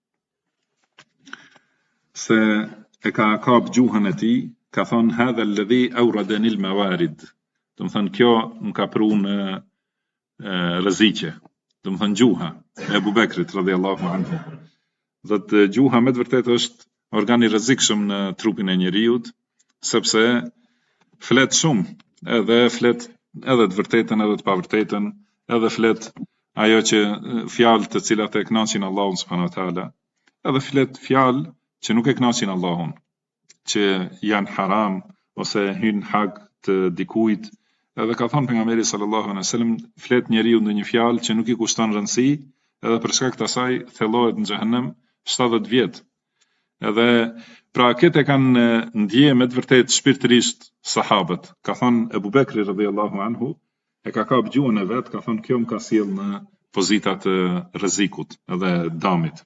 se e ka kap gjuhën e tij, ka thonë hadha alladhi awradani al-mawarid. Do të thënë kjo më ka pru në rreziqe. Do të thënë gjuha e Abu Bekrit radhiyallahu anhu. Dhe të gjuha me të vërtetë është organi rrezikshëm në trupin e njeriut, sepse flet shumë, edhe flet edhe të vërtetën edhe të pavërtetën, edhe flet ajo që fjalë të cilat e kënaqin Allahun subhanahu wa taala, edhe flet fjalë që nuk e kënaqin Allahun, që janë haram ose hyn hak të dikujt. Edhe ka thënë pejgamberi sallallahu alaihi wasallam, flet njeriu ndonjë fjalë që nuk i kushton rëndësi, edhe për shkak të asaj thellohet në xhehenem 70 vjet. Edhe pra këtë e kanë ndje me të vërtetë shpirtërisht sahabët. Ka thënë Abu Bekri radhiyallahu anhu, e ka kap gjuhën e vet, ka thënë kjo më ka sjell në pozitat e rrezikut edhe damit.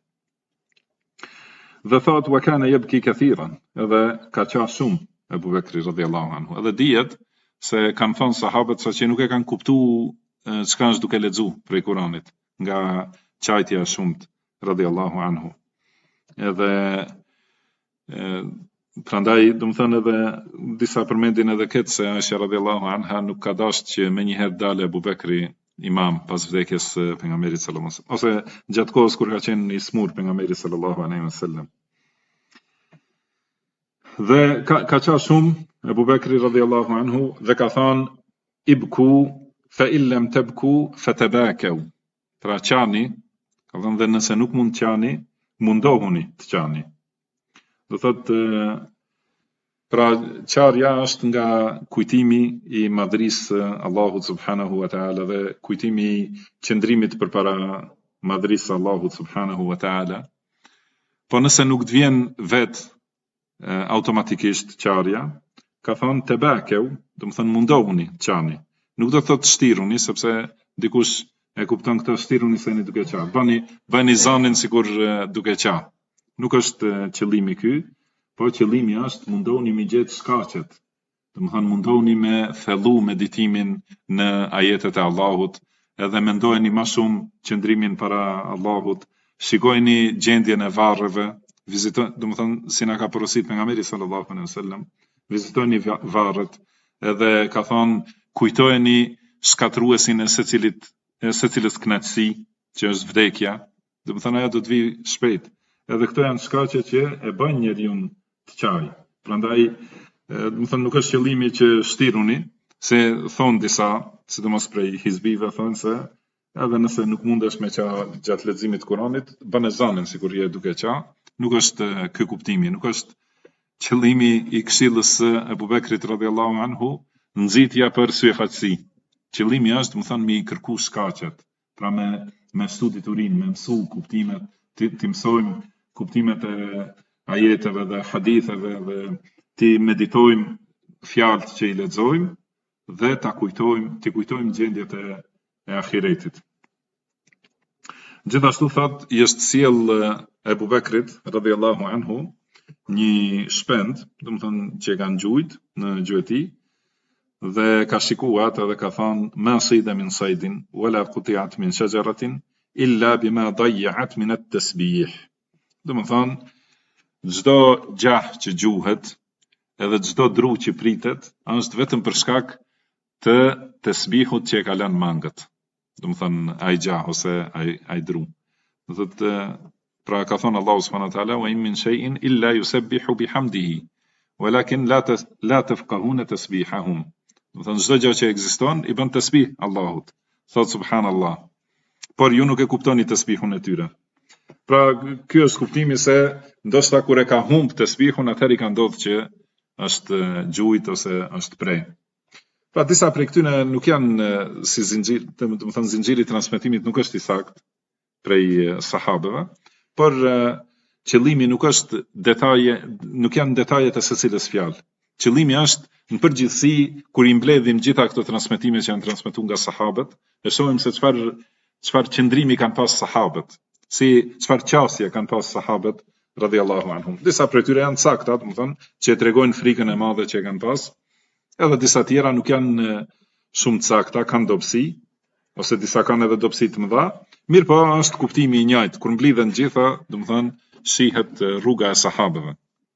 Dhe thot wa kana yabki kathiran, edhe ka qenë shumë Abu Bekri radhiyallahu anhu. Edhe dihet se kanë thënë sahabët se që nuk e kanë kuptuar çka është duke lexuar prej Kuranit, nga qajtja e shumt radhiyallahu anhu. Edhe prandaj do të thënë edhe disa përmendin edhe këtë se Aisha radhiyallahu anha nuk ka dashur që më një herë dalë Abu Bekri imam pas vdekjes së pejgamberit sallallahu alaihi wasallam, ose gjatë kohës kur ka qenë i smur pejgamberi sallallahu alaihi wasallam. Dhe ka qenë shumë Abu Bekri radhiyallahu anhu dhe ka thënë ibku fa in lam tabku fatabakaw. Pra qani, ka thënë dhe nëse nuk mund të qani, mundohuni të qani. Do thotë pra qarja është nga kujtimi i madhërisë Allahut subhanahu wa taala dhe kujtimi i qëndrimit përpara madhërisë Allahut subhanahu wa taala. Po nëse nuk të vjen vet automatikisht qarja, ka thonë tabakaw, do të thënë mundohuni të qani. Nuk do të thotë shtiruni, sepse dikush e kupton këtë shtiruni se jeni duke qenë. Bëni zanin sikur duke qenë. Nuk është qëllimi ky, po qëllimi është mundohuni me gjetë shkaqet. Do të thënë mundohuni me thellu meditimin në ajetet e Allahut, edhe mendojeni më shumë qëndrimin para Allahut, shikojeni gjendjen e varreve, vizitoni, do të thënë si na ka porositur pejgamberi sallallahu alaihi wasallam, vizitoni varret, edhe ka thonë kujtojeni shkatruesin e secilës kënaqësi, që është vdekja, Dhe më thënë ajo do të vi shpejt. Edhe këto janë shkaqe që e bën njeriu të qaj. Prandaj, do të thënë nuk është qëllimi që shtiruni, se thon disa, sidomos prej hizbive thonë se edhe nëse nuk mundesh me qa gjatë leximit të Kuranit, bën ezanin sikur je duke qa. Nuk është ky kuptimi, nuk është qëllimi i këshillës së Ebu Bekrit radhiyallahu anhu nxitja për syfaqësi. Qëllimi është, më thënë, mi kërku shkaqet. Pra me studi turin, me mësu kuptimet, ti mësojmë kuptimet e ajeteve dhe haditheve dhe ti meditojmë fjalët që i lexojmë dhe ti kujtojmë gjendjet e ahiretit. Gjithashtu thot, i është sjell Ebu Bekrit radhiyallahu anhu një shpend, do të thënë që e kanë gjujt në gjuhëti, dhe ka shikuat edhe ka thënë ma sida min sajdin wala qutiat min shajaratin illa bima dayyat min at-tasbih. Do të thënë çdo gjah që gjuhet edhe çdo dru që pritet është vetëm për shkak të tasbihut që e ka lënë mangët. Do të thënë ai gjah ose ai dru. Do thotë pra ka thënë Allahu subhanahu wa taala wa in min shay'in illa yusabbihu bihamdihi walakin la tafqahuna tasbihahum. Do thënë çdo gjë që ekziston i bën tasbih Allahut. Thot subhanallah. Por ju nuk e kuptoni tasbihun e tyre. Pra ky është kuptimi se ndoshta kur e ka humb tasbihun atëherë i ka ndodhur që është gjujt ose është prej. Pra disa prej këtyne nuk janë si zinxhir, do të thënë zinxhiri i transmetimit nuk është i saktë prej sahabeve, por qëllimi nuk është detaje, nuk janë detajet e secilës fjalë. Qëllimi është në përgjithësi kur i mbledhim gjitha këto transmetime që janë transmetuar nga sahabët, e shohim se çfarë qëndrimi kanë pas sahabët, si çfarë qasje kanë pas sahabët radhiyallahu anhum. Disa prej tyre janë sakta, do të thonë, që tregojnë frikën e madhe që kanë pas, edhe disa tjera nuk janë shumë të sakta, kanë dobësi, ose disa kanë edhe dobësi të mëdha. Mirë po është kuptimi i njëjtë, kur mblidhen gjitha, do të thonë, shihet rruga e sahabëve.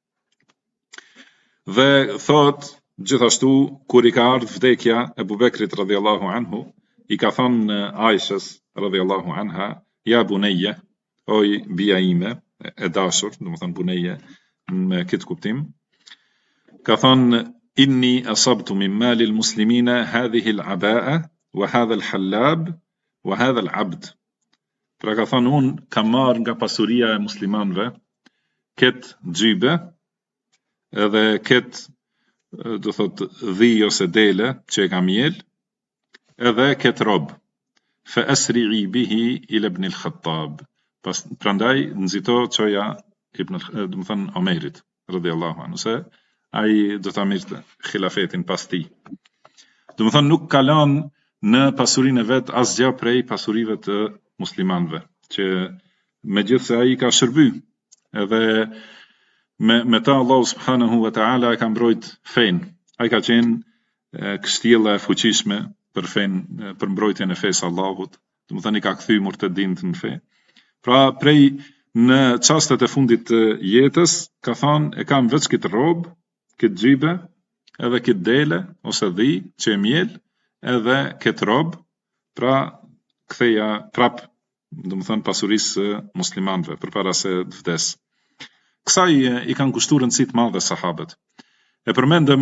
Dhe thot gjithashtu kur i ka ardhur vdekja Ebu Bekrit radhiyallahu anhu, i ka thënë Aishës radhiyallahu anha, ja bunayya, oj bia ime e dashur, do të thënë bunayya me këtë kuptim, ka thënë inni asabtu min mali al-muslimina hadhihi al-aba'a wa hadha al-hallab wa hadha al-'abd. Pra ka thënë unë kam marrë nga pasuria e muslimanëve këtë xhybe edhe këtë do thot dhi ose dele që e kam jel, edhe këtë rob. Fa asri'i bihi ila ibn al-Khattab. Prandaj nxito çoja do të thënë Omerit radhiyallahu anhu se ai do ta mirë khilafetin pas tij. Do të thënë nuk ka lënë në pasurinë e vet asgjë prej pasurive të muslimanëve, që megjithse ai ka shërby, edhe me ta Allahu subhanahu wa ta'ala e ka mbrojt fen. Ai ka qenë kështjella e fuqishme për fen, për mbrojtjen e fesë Allahut. Do të thënë i ka kthy murtedinët në fe. Pra prej në çastet e fundit të jetës ka thënë e kam veç këtë rob, këtë xhibe, edhe këtë dele ose dhi që e mjel, edhe këtë rob, pra ktheja prap, do të thënë pasurisë muslimanëve përpara se të vdes. Kësaj i kanë kushtuar rëndësi të madhe sahabët. E përmendëm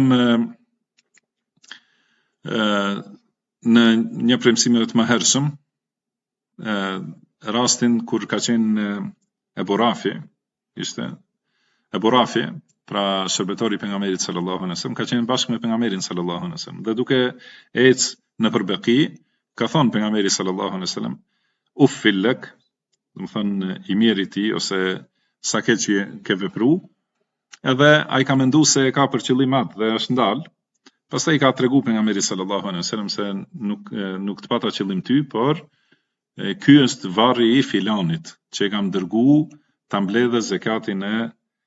në një prej mësimeve të mëhershëm rastin kur ka qenë Ebu Rafi, ishte Ebu Rafi, pra shërbetori i pejgamberit sallallahu alaihi wasallam, ka qenë bashkë me pejgamberin sallallahu alaihi wasallam. Dhe duke ecë në Beki, ka thonë pejgamberi sallallahu alaihi wasallam, uffil lak, do të thënë i mirë i ti ose sa ke që ke vepru, edhe ai ka mendu se ka për qëllim atë dhe është ndal. Pastaj i ka tregu pejgamberi sallallahu alaihi wasallam se nuk të pata qëllim ty, por ky është varri i filanit që e kam dërgu ta mbledhë zakatin e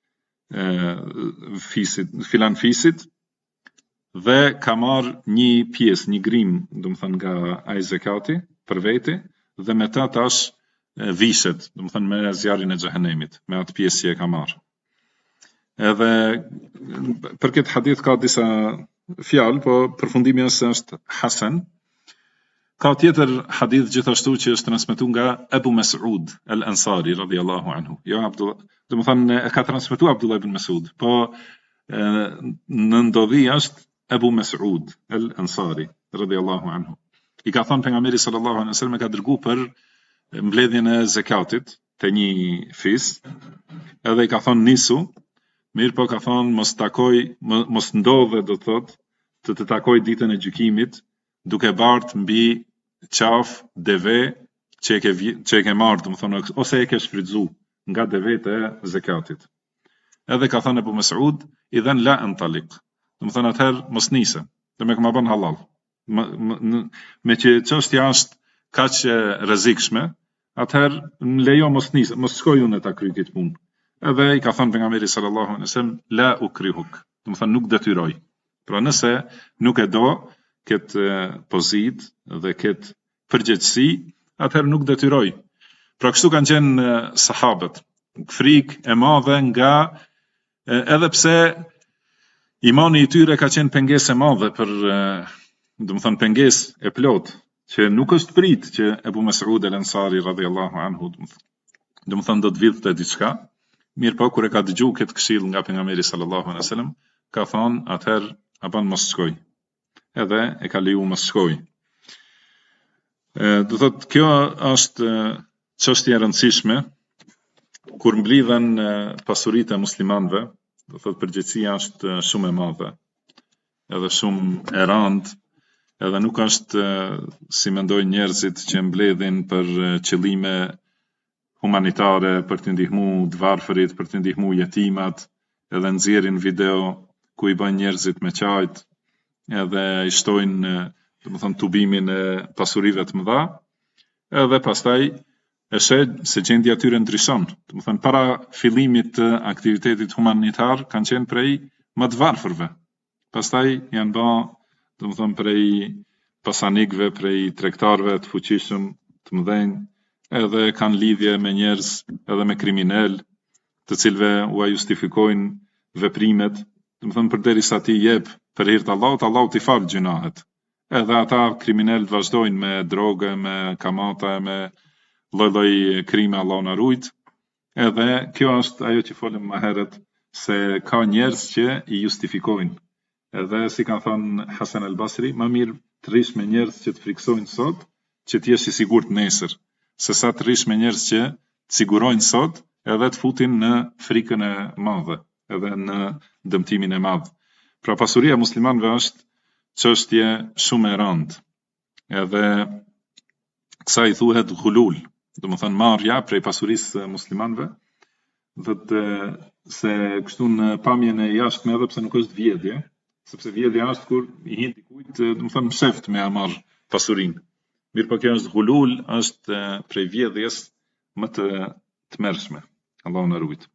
filan fisit dhe ka marr një pjesë, një grim, do të thënë nga ai zakati për veti dhe me ta tash vishet, do të thënë me zjarrin e xhehenemit, me atë pjesë që e ka marr. Edhe për këtë hadith ka disa fjalë, po përfundimi është hasan. Ka tjetër hadith gjithashtu që është transmetuar nga Abu Mas'ud al-Ansari radhiyallahu anhu. Jo Abdullah, do të thonë e ka transmetuar Abdullah ibn Mas'ud, po në ndodhi është Abu Mas'ud al-Ansari radhiyallahu anhu. I ka thënë pejgamberi sallallahu alaihi wasallam ka dërguar për mbledhjen e zakatit te një fis, edhe i ka thënë nisu, mirë po ka thënë mos ndodhe, do të thotë, të takoj ditën e gjykimit duke bart mbi qaf deve që e ke marrë, do të thonë, ose e ke shfrytzu nga devet e zakatit. Edhe ka thënë Abu Mas'ud, idhan la antaliq, do të thonë atëherë mos nise, do më ka bën halal. Me që çështja është kaq e rrezikshme, atëherë më lejo mos nise, mos shkoj unë ta kryj këtë punë. Edhe i ka thënë pejgamberi sallallahu alaihi wasallam, la ukrihuk, do të thonë nuk detyroj. Pra nëse nuk e do këtë pozit dhe këtë përgjegjësi, atëherë nuk detyroj. Pra kështu kanë qenë sahabët, frikë e madhe nga, edhe pse imani i tyre ka qenë pengesë e madhe për, do të thonë pengesë e plot, që nuk është prit që Abu Mas'ud al-Ansari radhiyallahu anhu, do të thonë do të vidhte diçka, mirë po kur e ka dëgjuar këtë këshill nga pejgamberi sallallahu alaihi wasallam, ka thonë atëherë aban mos shkoj. Edhe e ka leju mos shkoj. Do thotë kjo është çështje e rëndësishme kur mblidhen pasuritë e muslimanëve, do thotë përgjegjësia është shumë e madhe, edhe shumë e rëndë, edhe nuk është si mendojnë njerëzit që mbledhin për qëllime humanitare, për të ndihmuar të varfërit, për të ndihmuar jetimat, edhe nxjerrin video ku i bën njerëzit me qajt, edhe i shtojnë, do të thonë, tubimin e pasurive të mëdha, edhe pastaj e sheh se gjendja e tyre ndryshon. Do të thonë para fillimit të aktivitetit humanitar kanë qenë prej më të varfërve. Pastaj janë bë, do të thonë, prej pasanikëve, prej tregtarëve të fuqishëm, të mëdhenj, edhe kanë lidhje me njerëz, edhe me kriminal, të cilëve u justifikojnë veprimet, do të thonë përderisa ti jep për hir të Allahut, Allahu t'i fal gjunahet. Edhe ata kriminalët vazhdojnë me drogë, me kamata, me lloj-lloj krime, Allahu na ruajt. Edhe kjo është ajo që folëm më herët, se ka njerëz që i justifikojnë. Edhe si ka thënë Hasan al-Basri, më mirë të rish me njerëz që të friksojnë sot, që të jesh i sigurt nesër, se sa të rish me njerëz që të sigurojnë sot, edhe të futin në frikën e madhe, edhe në dëmtimin e madh. Pra pasuria e muslimanëve është çështje shumë e rëndë. Edhe kësaj thuhet ghulul, do të thonë marrja prej pasurisë e muslimanëve, thotë se kështu në pamjen e jashtme, edhe pse nuk është vjedhje, sepse vjedhja është kur i hin dikujt, do të thonë msheft me marr pasurinë. Mirë po kjo është ghulul, është prej vjedhjes më të tmerrshme. Allahu na ruaj.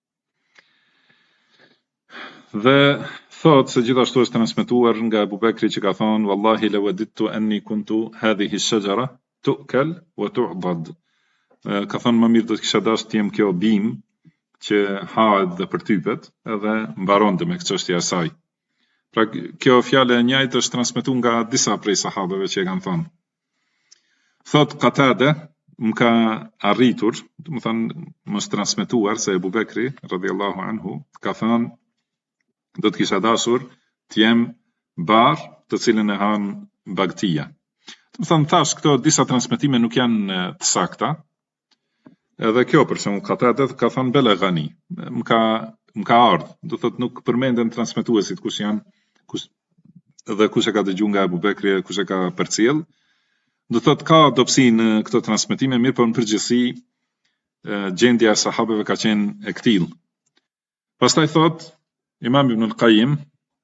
Dhe thot se gjithashtu është transmetuar nga Abu Bekri që ka thonë, wallahi la wadidtu anni kuntu hadhihi ash-shajara tu'kal wa tu'dad. Ka thonë më mirë do të kisha dashur të jem kjo bim që hahet dhe përtypet, edhe mbaronte me çështja e saj. Pra kjo fjalë e njëjtë është transmetuar nga disa prej sahabeve që e kanë thonë. Thot Qatada, më ka arritur, do të thonë më është transmetuar se Abu Bekri radhiyallahu anhu ka thënë, do të kisha dashur të jem bar të cilën e han bagtia. Do të thonë thash këto disa transmetime nuk janë të sakta. Edhe kjo për shembull Qatada ka thënë belaghani, më ka ardhur, do thotë nuk përmenden transmetuesit kush janë, dhe kush e ka dëgjuar nga Abu Bekri, kush e ka përcjell. Do thotë ka dobësi në këto transmetime, mirë por në përgjithësi gjendja e sahabeve ka qenë e këtill. Pastaj thot Imam Ibn al-Qayyim,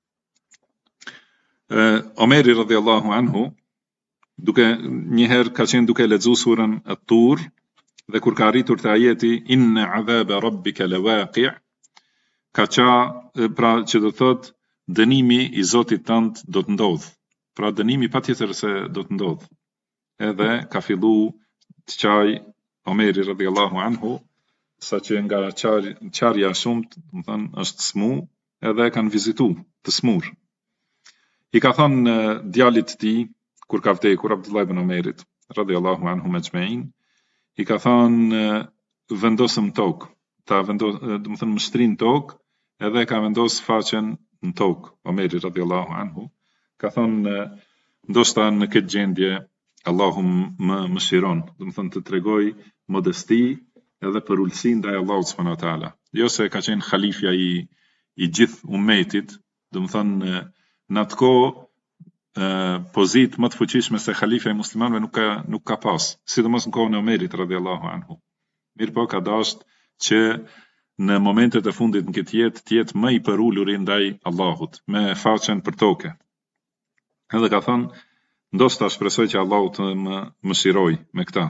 Omeri radhiyallahu anhu, duke njëherë ka qenë duke lexuar surën At-Tur, dhe kur ka arritur te ajeti inna adhaba rabbika lawaqi', ka pra që do thot dënimi i Zotit tënd do të ndodh. Pra dënimi patjetër se do të ndodh. Edhe ka fillu të qaj Omeri radhiyallahu anhu, sa që nga qarja shumë, më thënë, është smu, edhe kanë vizitu të smur. I ka thënë djalit të tij, kur ka vdekur Abdullah ibn Omerit, radhiyallahu anhum ajma'in, I ka thënë vendosëm tokë, do të thënë më shtrin tokë, edhe ka vendos faqen në tokë, Omeri radhiyallahu anhu, ka thënë ndoshta në këtë gjendje Allahu më mëshiron, do të thënë të tregoj modesti edhe për ulësi ndaj Allahut subhanahu wa taala. Jo se ka qenë khalifja I gjithë ummetit, do të thënë në atë kohë pozitë më të fuqishme se khalifja I muslimanëve nuk ka pas, sidomos në kohën e Omerit radhiyallahu anhu. Mirë po ka dashur që në momentet e fundit në këtë jetë të jetë më I përulur ndaj Allahut, me faqen për tokë. Edhe ka thënë, ndoshta shpresoj që Allahu të më mëshiroj me këtë.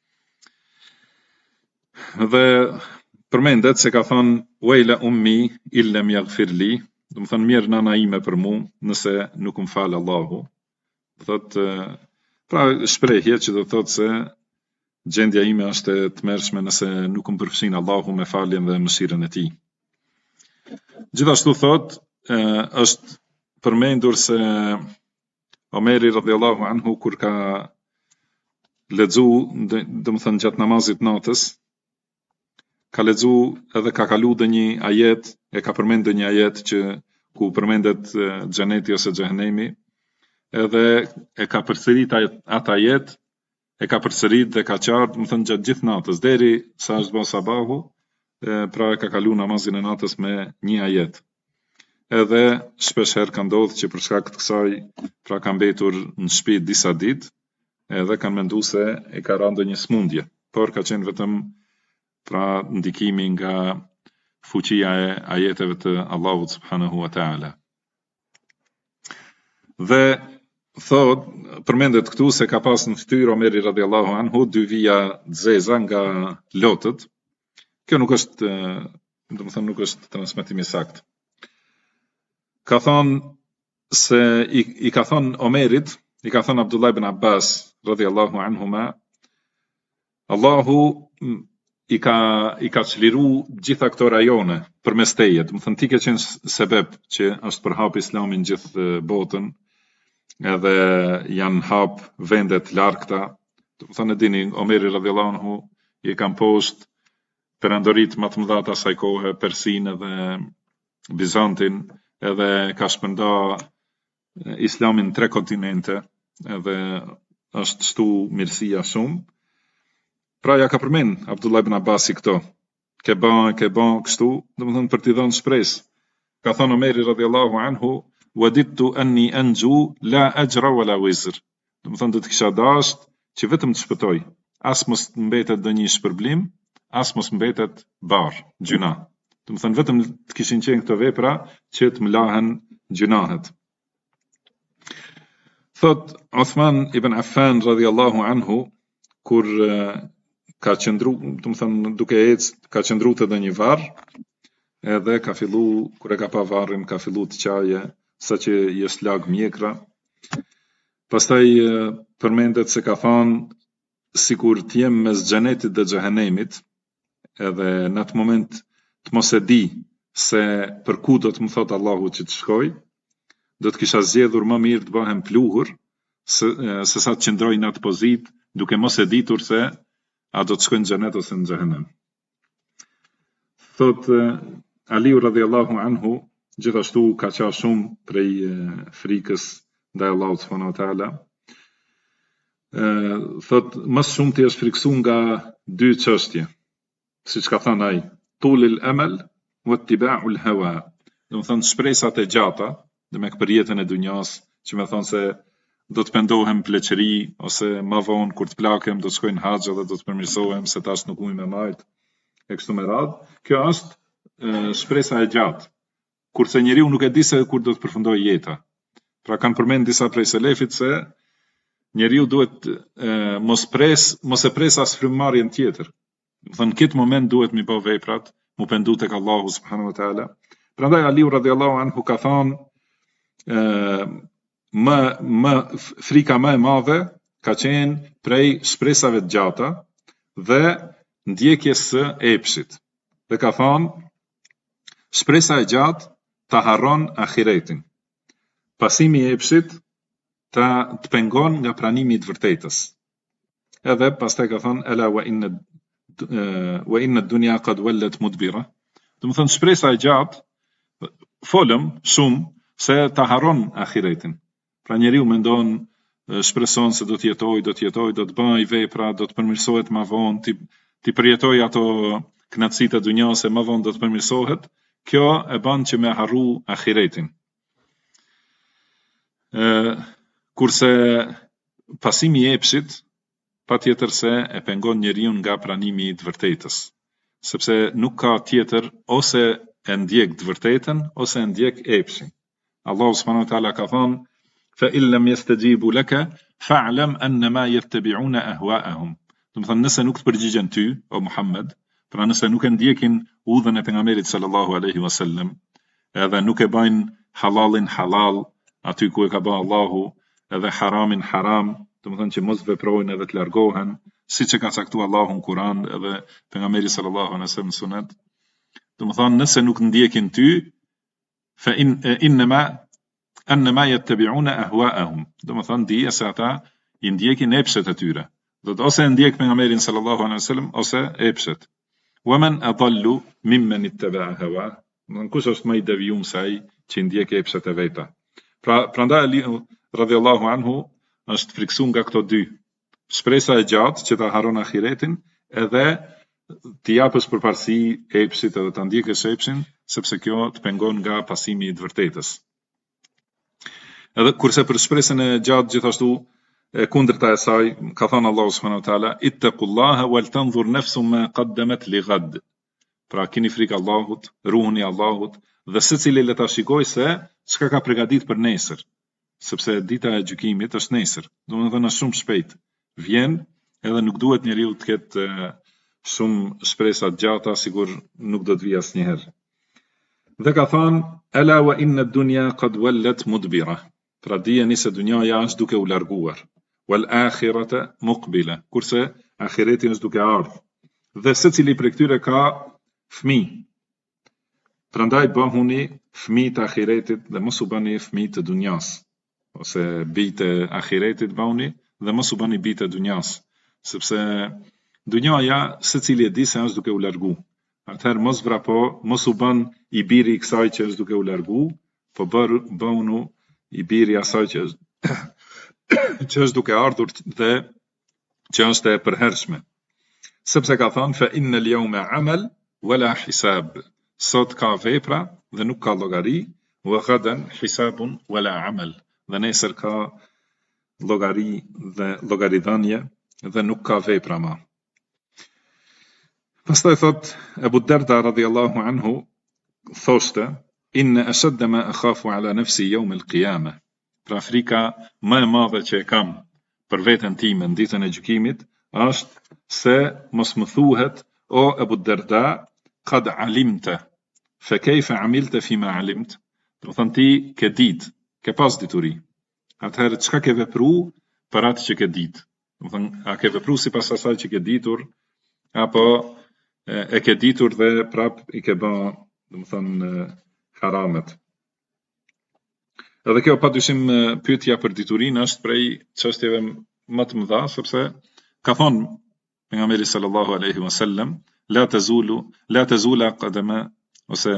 Dhe përmendet se ka thënë wejla ummi illem yaghfirli, do të thënë mirë nana ime për mu nëse nuk më fal Allahu. Thotë pra shprehje që do thotë se gjendja ime është e tmerrshme nëse nuk më përfshin Allahu me faljen dhe mëshirën e tij. Gjithashtu thotë është përmendur se Omeri radhiyallahu anhu kur ka lexu, do të thënë gjatë namazit natës, ka lexu edhe ka kalu një ajet, e ka përmendur një ajet që ku përmendet xheneti ose xhehenemi, edhe e ka përsërit atë ajet, e ka përsërit dhe ka qartë, do të thënë gjatë gjithë natës, deri sa është bën sabahu, pra e ka kalu namazin e natës me një ajet. Edhe shpesh herë ka ndodhur që për shkak të kësaj pra ka mbetur në shtëpi disa ditë, edhe kanë menduar se e ka rënë një smundje, por ka qenë vetëm pra ndikimi nga fuqia e ajeteve të Allahut subhanahu wa taala. Dhe thot, përmendet këtu se ka pas në fytyrë Omeri radhiyallahu anhu 2 vija zeza nga lotët. Kjo nuk është, do të thënë nuk është transmetimi sakt. Ka thonë se I ka thonë Omerit, I ka thonë Abdullah ibn Abbas radhiyallahu anhuma, Allahu I ka çliru gjitha këto rajone përmes teje, do të thënë ti ke qenë sebeb që është përhap Islamin gjithë botën, edhe janë hap vendet largëta. Do të thënë dini Omeri radhiyallahu anhu I kanë poshtë perandorit më të mëdha të asaj kohe, Persinë dhe Bizantin, edhe ka shpërnda Islamin 3 kontinente, edhe është shtu mirësia shumë. Pra ja ka përmend Abdullah ibn Abbasi këto. Ke ban kështu, do të thënë për t'i dhënë shpresë. Ka thënë Omeri radhiyallahu anhu, wadidtu anni anju la ajra wala wizr. Do të thënë do të kisha dashur që vetëm të shpëtoj, as mos mbetet ndonjë shpërblim, as mos mbetet gjuna. Do të thënë vetëm të kishin qenë këto vepra që të më lahen gjunahet. Thot Uthman ibn Affan radhiyallahu anhu kur ka qëndru, do të thënë duke ka qëndru te një varr, edhe ka fillu kur e ka pa varrin ka fillu të qaje saqë I është lag mjekra. Pastaj përmendet se ka thënë sikur të jem mes xhenetit dhe xhehenemit, edhe në atë moment të mos e di se për ku do të më thot Allahu që të shkoj, do të kisha zgjedhur më mirë të bëhem pluhur se sa të qëndroj në atë pozitë duke mos e ditur se a do të shkoj në xhenet ose në xhehenem. Thot Aliu radhiyallahu anhu gjithashtu ka qenë shumë prej frikës ndaj Allahut subhanahu wa taala. Thot më shumë ti është friksu nga 2 çështje, siç ka thënë ai, tulil amal wa ittiba'ul hawa. Do të thënë shpresat e gjata, dhe me për jetën e dunjas, që me thonë se do të pendohem pleqëri, ose ma vonë kur të plakem, do të shkoj në haxh dhe do të përmirësohem se tash nuk muj me majt, e kështu me radhë. Kjo është shpresa e gjatë, kurse njeriu nuk e di se kur do të përfundojë jeta. Pra kanë përmend disa prej selefit se njeriu duhet mos e pres as frymëmarrjen tjetër. Do thënë këtë moment duhet mi bë veprat, mu pendu tek Allahu subhanahu wa taala. Prandaj Aliu radhiyallahu anhu ka thënë frika më e madhe ka qenë prej shpresave të gjata dhe ndjekjes së epshit. Dhe ka thënë shpresa e gjatë ta harron ahiretin. Pasimi I epshit të pengon nga pranimi I të vërtetës. Edhe pastaj ka thënë ela wa inna dunya qad wallat mudbira. Do të thënë shpresa e gjatë folëm shumë se ta harron ahiretin. Pra njeriu mendon, shpreson se do të jetoj, do të bëj vepra, do të përmirësohet më vonë, ti përjetoj ato kënaqësitë e dunjase, më vonë do të përmirësohet. Kjo e bën që me harru ahiretin. Kurse pasimi I epshit patjetër se e pengon njeriu nga pranimi I të vërtetës, sepse nuk ka tjetër, ose e ndjek të vërtetën ose e ndjek epshin. Allahu subhanahu wa taala ka thënë fa in lam yastajibu laka fa'lam annama yattabi'una ahwa'ahum. Do të thënë nëse nuk të përgjigjen ty o Muhammed, pra nëse nuk e ndjekin udhën e pejgamberit sallallahu alaihi wasallam, edhe nuk e bëjnë halalin halal aty ku e ka bërë Allahu, edhe haramin haram, do të thënë që mos veprojnë edhe të largohen, siç e ka caktuar Allahu në Kur'an edhe pejgamberi sallallahu alaihi wasallam në sunet. Do të thënë nëse nuk ndjekin ty, fa annama yattabi'una ahwa'ahum. Do të thënë dije se ata I ndjekin epshet e tyre. Do të ose ndjek pejgamberin sallallahu alaihi wasallam ose epshet. Wa man adallu mimman ittaba'a hawa. Kush është më I devijuar se ai që ndjek epshet e veta. Prandaj Ali radhiyallahu anhu është friksuar nga këto dy. Shpresa e gjatë që ta harron ahiretin, edhe të japësh përparësi epsit edhe ta ndjekësh epshin, sepse kjo të pengon nga pasimi I të vërtetës. Edhe kurse për shpresën e gjatë gjithashtu e kundërta e saj, ka thënë Allahu subhanahu wa taala ittaqullaha wal tanzur nafsun ma qaddamat li ghad. Pra keni frikë Allahut, ruhuni Allahut, dhe secili le ta shikoj se çka ka përgatitur për nesër, sepse dita e gjykimit është nesër. Domethënë është shumë shpejt. Vjen edhe nuk duhet njeriu të ketë shumë shpresa të gjata, sigur nuk do të vijë asnjëherë. Dhe ka thënë ala wa inna ad-dunya qad wallat mudbira. Pra dijeni se dunjaja është duke u larguar. Wal akhirata muqbila. Kurse ahireti është duke ardhur. Dhe secili prej këtyre ka fëmijë. Prandaj bëhuni fëmijë të ahiretit dhe mos u bëni fëmijë të dunjas. Ose bijtë të ahiretit bëhuni dhe mos u bëni bijtë të dunjas. Sepse dunjaja secili e di se është duke u largu. Atëherë mos vrapo, mos u bën I biri I kësaj që është duke u largu, po bëhunu I biri asaj që është duke ardhur dhe që është e përhershme. Sepse ka thënë fa innal yawma amal wala hisab. Sot ka vepra dhe nuk ka llogari, wa ghadan hisabun wala amal. Dhe nesër ka llogari dhe llogaridhënie dhe nuk ka vepra më. Pastaj thot Abu Darda radhiyallahu anhu thoshte inna ashadda ma akhafu ala nafsi yawm al-qiyamah. Pra frika më e madhe që e kam për veten time në ditën e gjykimit është se mos më thuhet o Abu Darda qad alimta fa kayfa amilta fima alimt. Do thënë ti ke ditë, ke pas dituri. Atëherë çka ke vepruar për atë që ke ditë? Do thënë a ke vepruar sipas asaj që ke ditur apo e ke ditur dhe prap I ke bë, do thënë haramet. Edhe kjo padyshim pyetja për diturinë është prej çështjeve më të mëdha, sepse ka thonë pejgamberi sallallahu alaihi wasallam la tazula qadama ose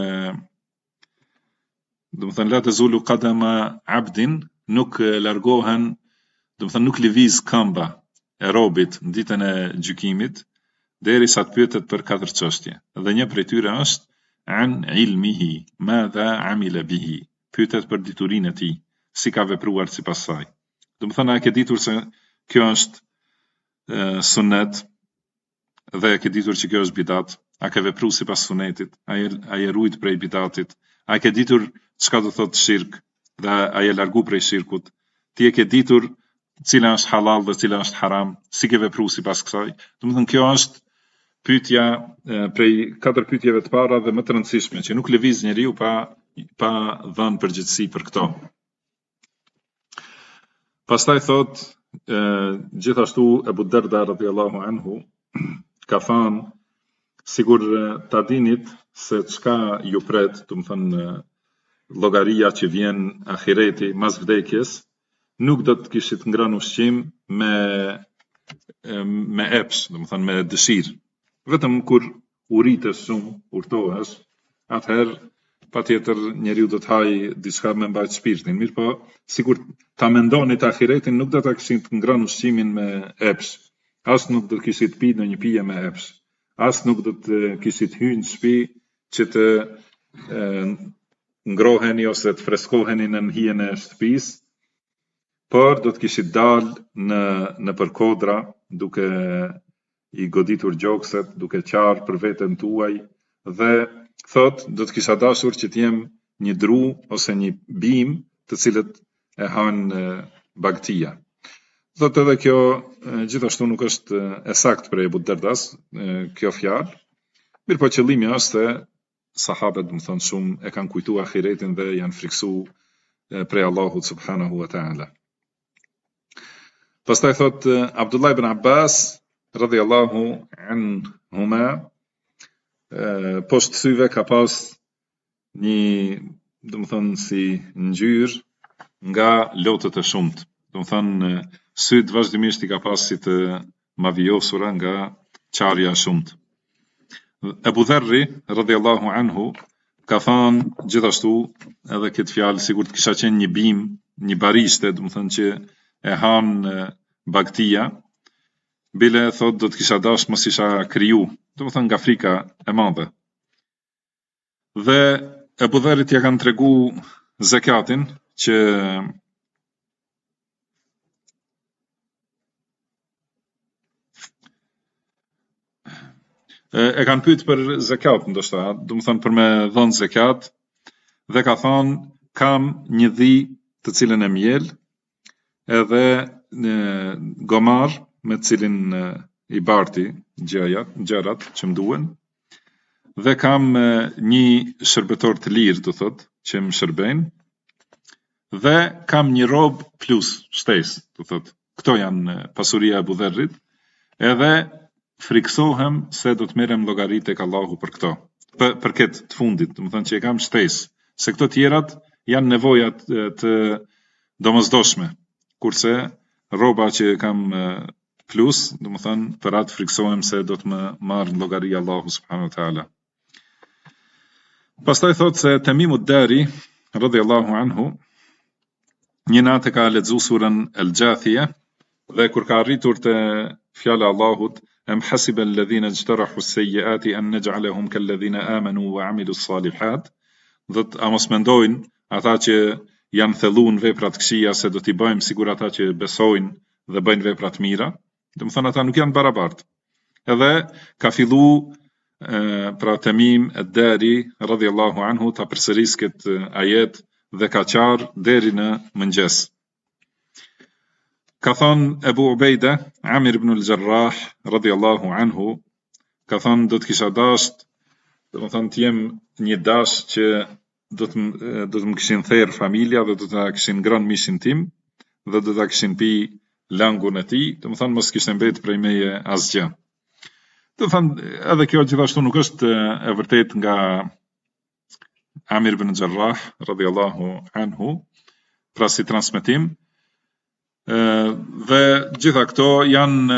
do të thënë la tazulu qadama abdin, nuk largohen, do të thënë nuk lëviz këmba e robit në ditën e gjykimit derisa të pyetet për 4 çështje. Dhe një prej tyre është an ilmihi, madha amila bihi. Pyetet për diturinë e tij, si ka vepruar sipas saj. Do të thënë a ke ditur se kjo është sunet dhe e ke ditur që kjo është bidat, a ke vepruar sipas sunetit, a je ruajt prej bidatit, a ke ditur çka do thotë shirk dhe a je largu prej shirkut, ti e ke ditur cila është halal dhe cila është haram, si ke vepruar sipas kësaj. Do të thënë kjo është pyetja prej 4 pyetjeve të para dhe më të rëndësishme që nuk lëviz njeriu pa dhënë përgjegjësi për këto. Pastaj thot gjithashtu Abu Darda radhiyallahu anhu ka thënë sigur ta dinit se çka ju pret, do të thënë llogaria që vjen ahireti mas vdekjes, nuk do të kishit ngrënë ushqim me epsh, domethënë me dëshirë. Vetëm kur urites shumë, urtohesh, atëherë patjetër njeriu do të hajë diçka me mbajt shpirtin. Mirë po, sikur ta mendoni të ahiretin, nuk do ta kishit ngrënë ushqimin me epsh. As nuk do të kishit pi në një pije me epsh. As nuk do të kishit hyrë në shtëpi që të ngroheni ose të freskoheni në hijen e shtëpisë, por do të kishit dalë në përkodra duke i goditur gjokset, duke qarë për veten tuaj dhe thot do të kisha dashur që të jem një dru ose një bim të cilët e hanë bagtia. Thot edhe kjo gjithashtu nuk është e saktë për Ebu Derdas, kjo fjalë. Mirë po qëllimi është se sahabët, më thonë, shumë e kanë kujtu ahiretin dhe janë friksu prej Allahut subhanahu wa ta'ala. Pastaj thot Abdullah ibn Abbas radhiyallahu anhuma, poshtë syve ka pas një, domethënë si ngjyrë nga lotët e shumtë. Domethënë syt vazhdimisht i ka pas si të mavijosura nga qarja e shumtë. Ebu Dherri radhiyallahu anhu ka thënë gjithashtu edhe këtë fjalë, sikur të kisha qenë një bim, një barishte, domethënë që e han bagtia, bile thot do të kisha dash mos isha kriju, domethënë nga frika e madhe. Dhe Ebu Dherrit ja kanë tregu zakatin që e kanë pyet për zakat, ndoshta, domethënë për me dhënë zakat, dhe ka thonë kam një dhi të cilën e mjel, edhe gomar me cilin i barti gjërat që më duhen, dhe kam një shërbetor të lirë, të thot, që më shërbejnë, dhe kam një rob plus shtesë, të thot. Këto janë pasuria e Ebu Dherrit, edhe friksohem se do të merrem llogari tek Allahu për këto. Për këtë të fundit, domethënë që e kam shtesë, se këto tjerat janë nevojat të domosdoshme, kurse rroba që kam plus, domethënë për atë friksohem se do të më marrë llogari Allahu subhanahu wa taala. Pastaj thot se Temimu Dari radhiyallahu anhu një natë ka lexuar surën El-Jathia dhe kur ka arritur te fjala e Allahut am hasiba alladhina ijtarahu as-sayyi'ati an naj'alahum kalladhina amanu wa 'amilu s-salihat, do të mos mendojnë ata që janë thelluar vepra të këqija se do t'i bëjmë sigur ata që besojnë dhe bëjnë vepra të mira, domethënë ata nuk janë barabartë. Edhe ka fillu pra Temim ad-Dari radhiyallahu anhu ta përsëris këtë ajet dhe ka qarë deri në mëngjes. Ka thonë Ebu Ubejde, Amir ibn al-Jarrah radhiyallahu anhu, ka thonë do të kisha dasht, domethënë të jem një dash që do të më kishin therr familja dhe do të kishin ngrënë mishin tim dhe do ta kishin pi langun e tij, domethënë mos kishte mbet prej meje asgjë. Domethënë edhe kjo gjithashtu nuk është e vërtet nga Amir ibn al-Jarrah radhiyallahu anhu, pra si transmetim, dhe gjitha këto janë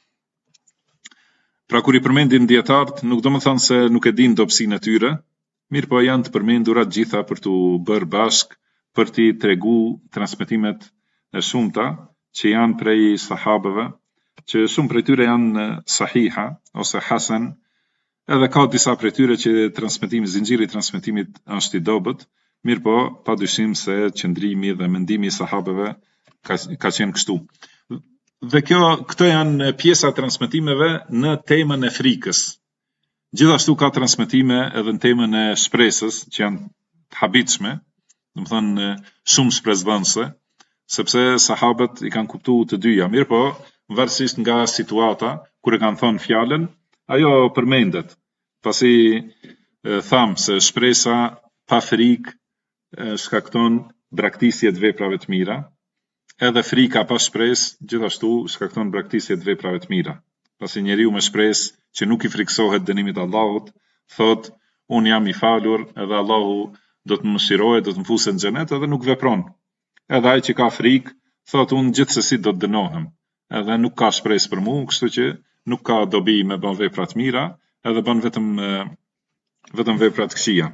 pra kur i përmendin dietarët, nuk do të thonë se nuk e din dobësinë e tyre, mirë po janë të përmendura gjitha për t'u bërë bashk, për t'i tregu transmetimet e shumta që janë prej sahabëve, që shumë prej tyre janë sahiha ose hasan, edhe ka disa prej tyre që zinxhiri i transmetimit është i dobët, mirë po padyshim se qëndrimi dhe mendimi i sahabëve ka qenë kështu. Dhe këto janë pjesa e transmetimeve në temën e frikës. Gjithashtu ka transmetime edhe në temën e shpresës, që janë të habitshme, domethënë shumë shpresdhënëse, sepse sahabët i kanë kuptuar të dyja, mirë po varësisht nga situata, kur e kanë thonë fjalën, ajo përmendet. Pasi tham se shpresa pa frikë shkakton braktisje të veprave të mira, edhe frika pa shpresë gjithashtu shkakton braktisje të veprave të mira. Pasi njeriu me shpresë që nuk i friksohet dënimit të Allahut, thot un jam i falur, edhe Allahu do të më mëshirojë, do të më fusë në xhenet, edhe nuk vepron. Edhe ai që ka frikë, thot unë gjithsesi do të dënohem, edhe nuk ka shpresë për mua, kështu që nuk ka dobi me bën vepra të mira, edhe bën vetëm vepra të këqija.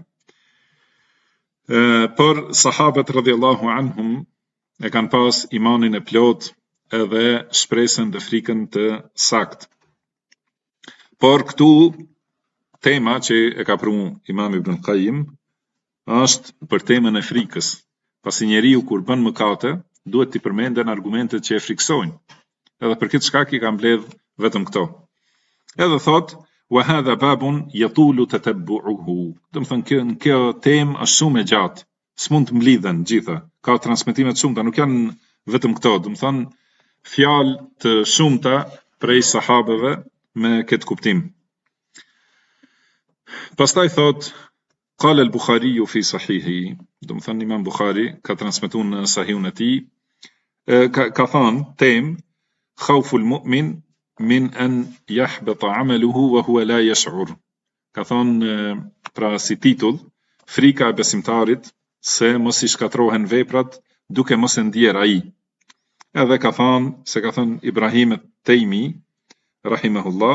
Por sahabët radhiyallahu anhum e kanë pas imanin e plot edhe shpresën dhe frikën të saktë. Por këtu tema që e ka pru Imam Ibn Qayyim është për temën e frikës. Pasi njeriu kur bën mëkate, duhet t'i përmenden argumentet që e friksojnë. Edhe për këtë shkak i ka mbledh vetëm këto. Edhe thot, wa hadha babun yatulu tatabbu'uhu. Do të thënë kjo temë është shumë e gjatë, s'mund të mblidhen gjitha. Ka transmetime të shumta, nuk janë vetëm këto. Do të thënë fjalë të shumta prej sahabeve me këtë kuptim. Pastaj thot, qala al-Bukhari fi sahihi, do të thënë Imam Bukhari ka transmetuar në sahihun e tij, ka thënë temë khawful mu'min min an yahbata 'amaluhu wa huwa la yash'ur. Ka thënë pra si titull, frika e besimtarit se mos i shkatrohen veprat duke mos e ndier ai. Edhe ka thënë Ibrahim at-Taymi rahimahullah,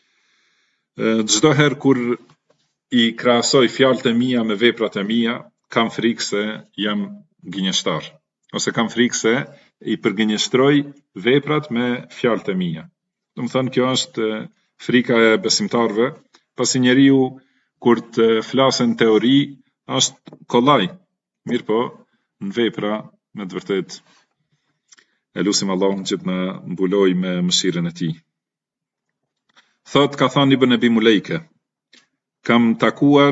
çdo herë kur i krahasoj fjalët e mia me veprat e mia, kam frikë se jam gënjeshtar, ose kam frikë se i përgënjeshtroj veprat me fjalët e mia. Do të thënë kjo është frika e besimtarëve, pasi njeriu kur të flasën teori është kollaj, mirë po në vepra me të vërtet e lutim Allahun që të na mbuloj me mëshirën e tij. Thot ka thënë Ibn Abi Mulejke, kam takuar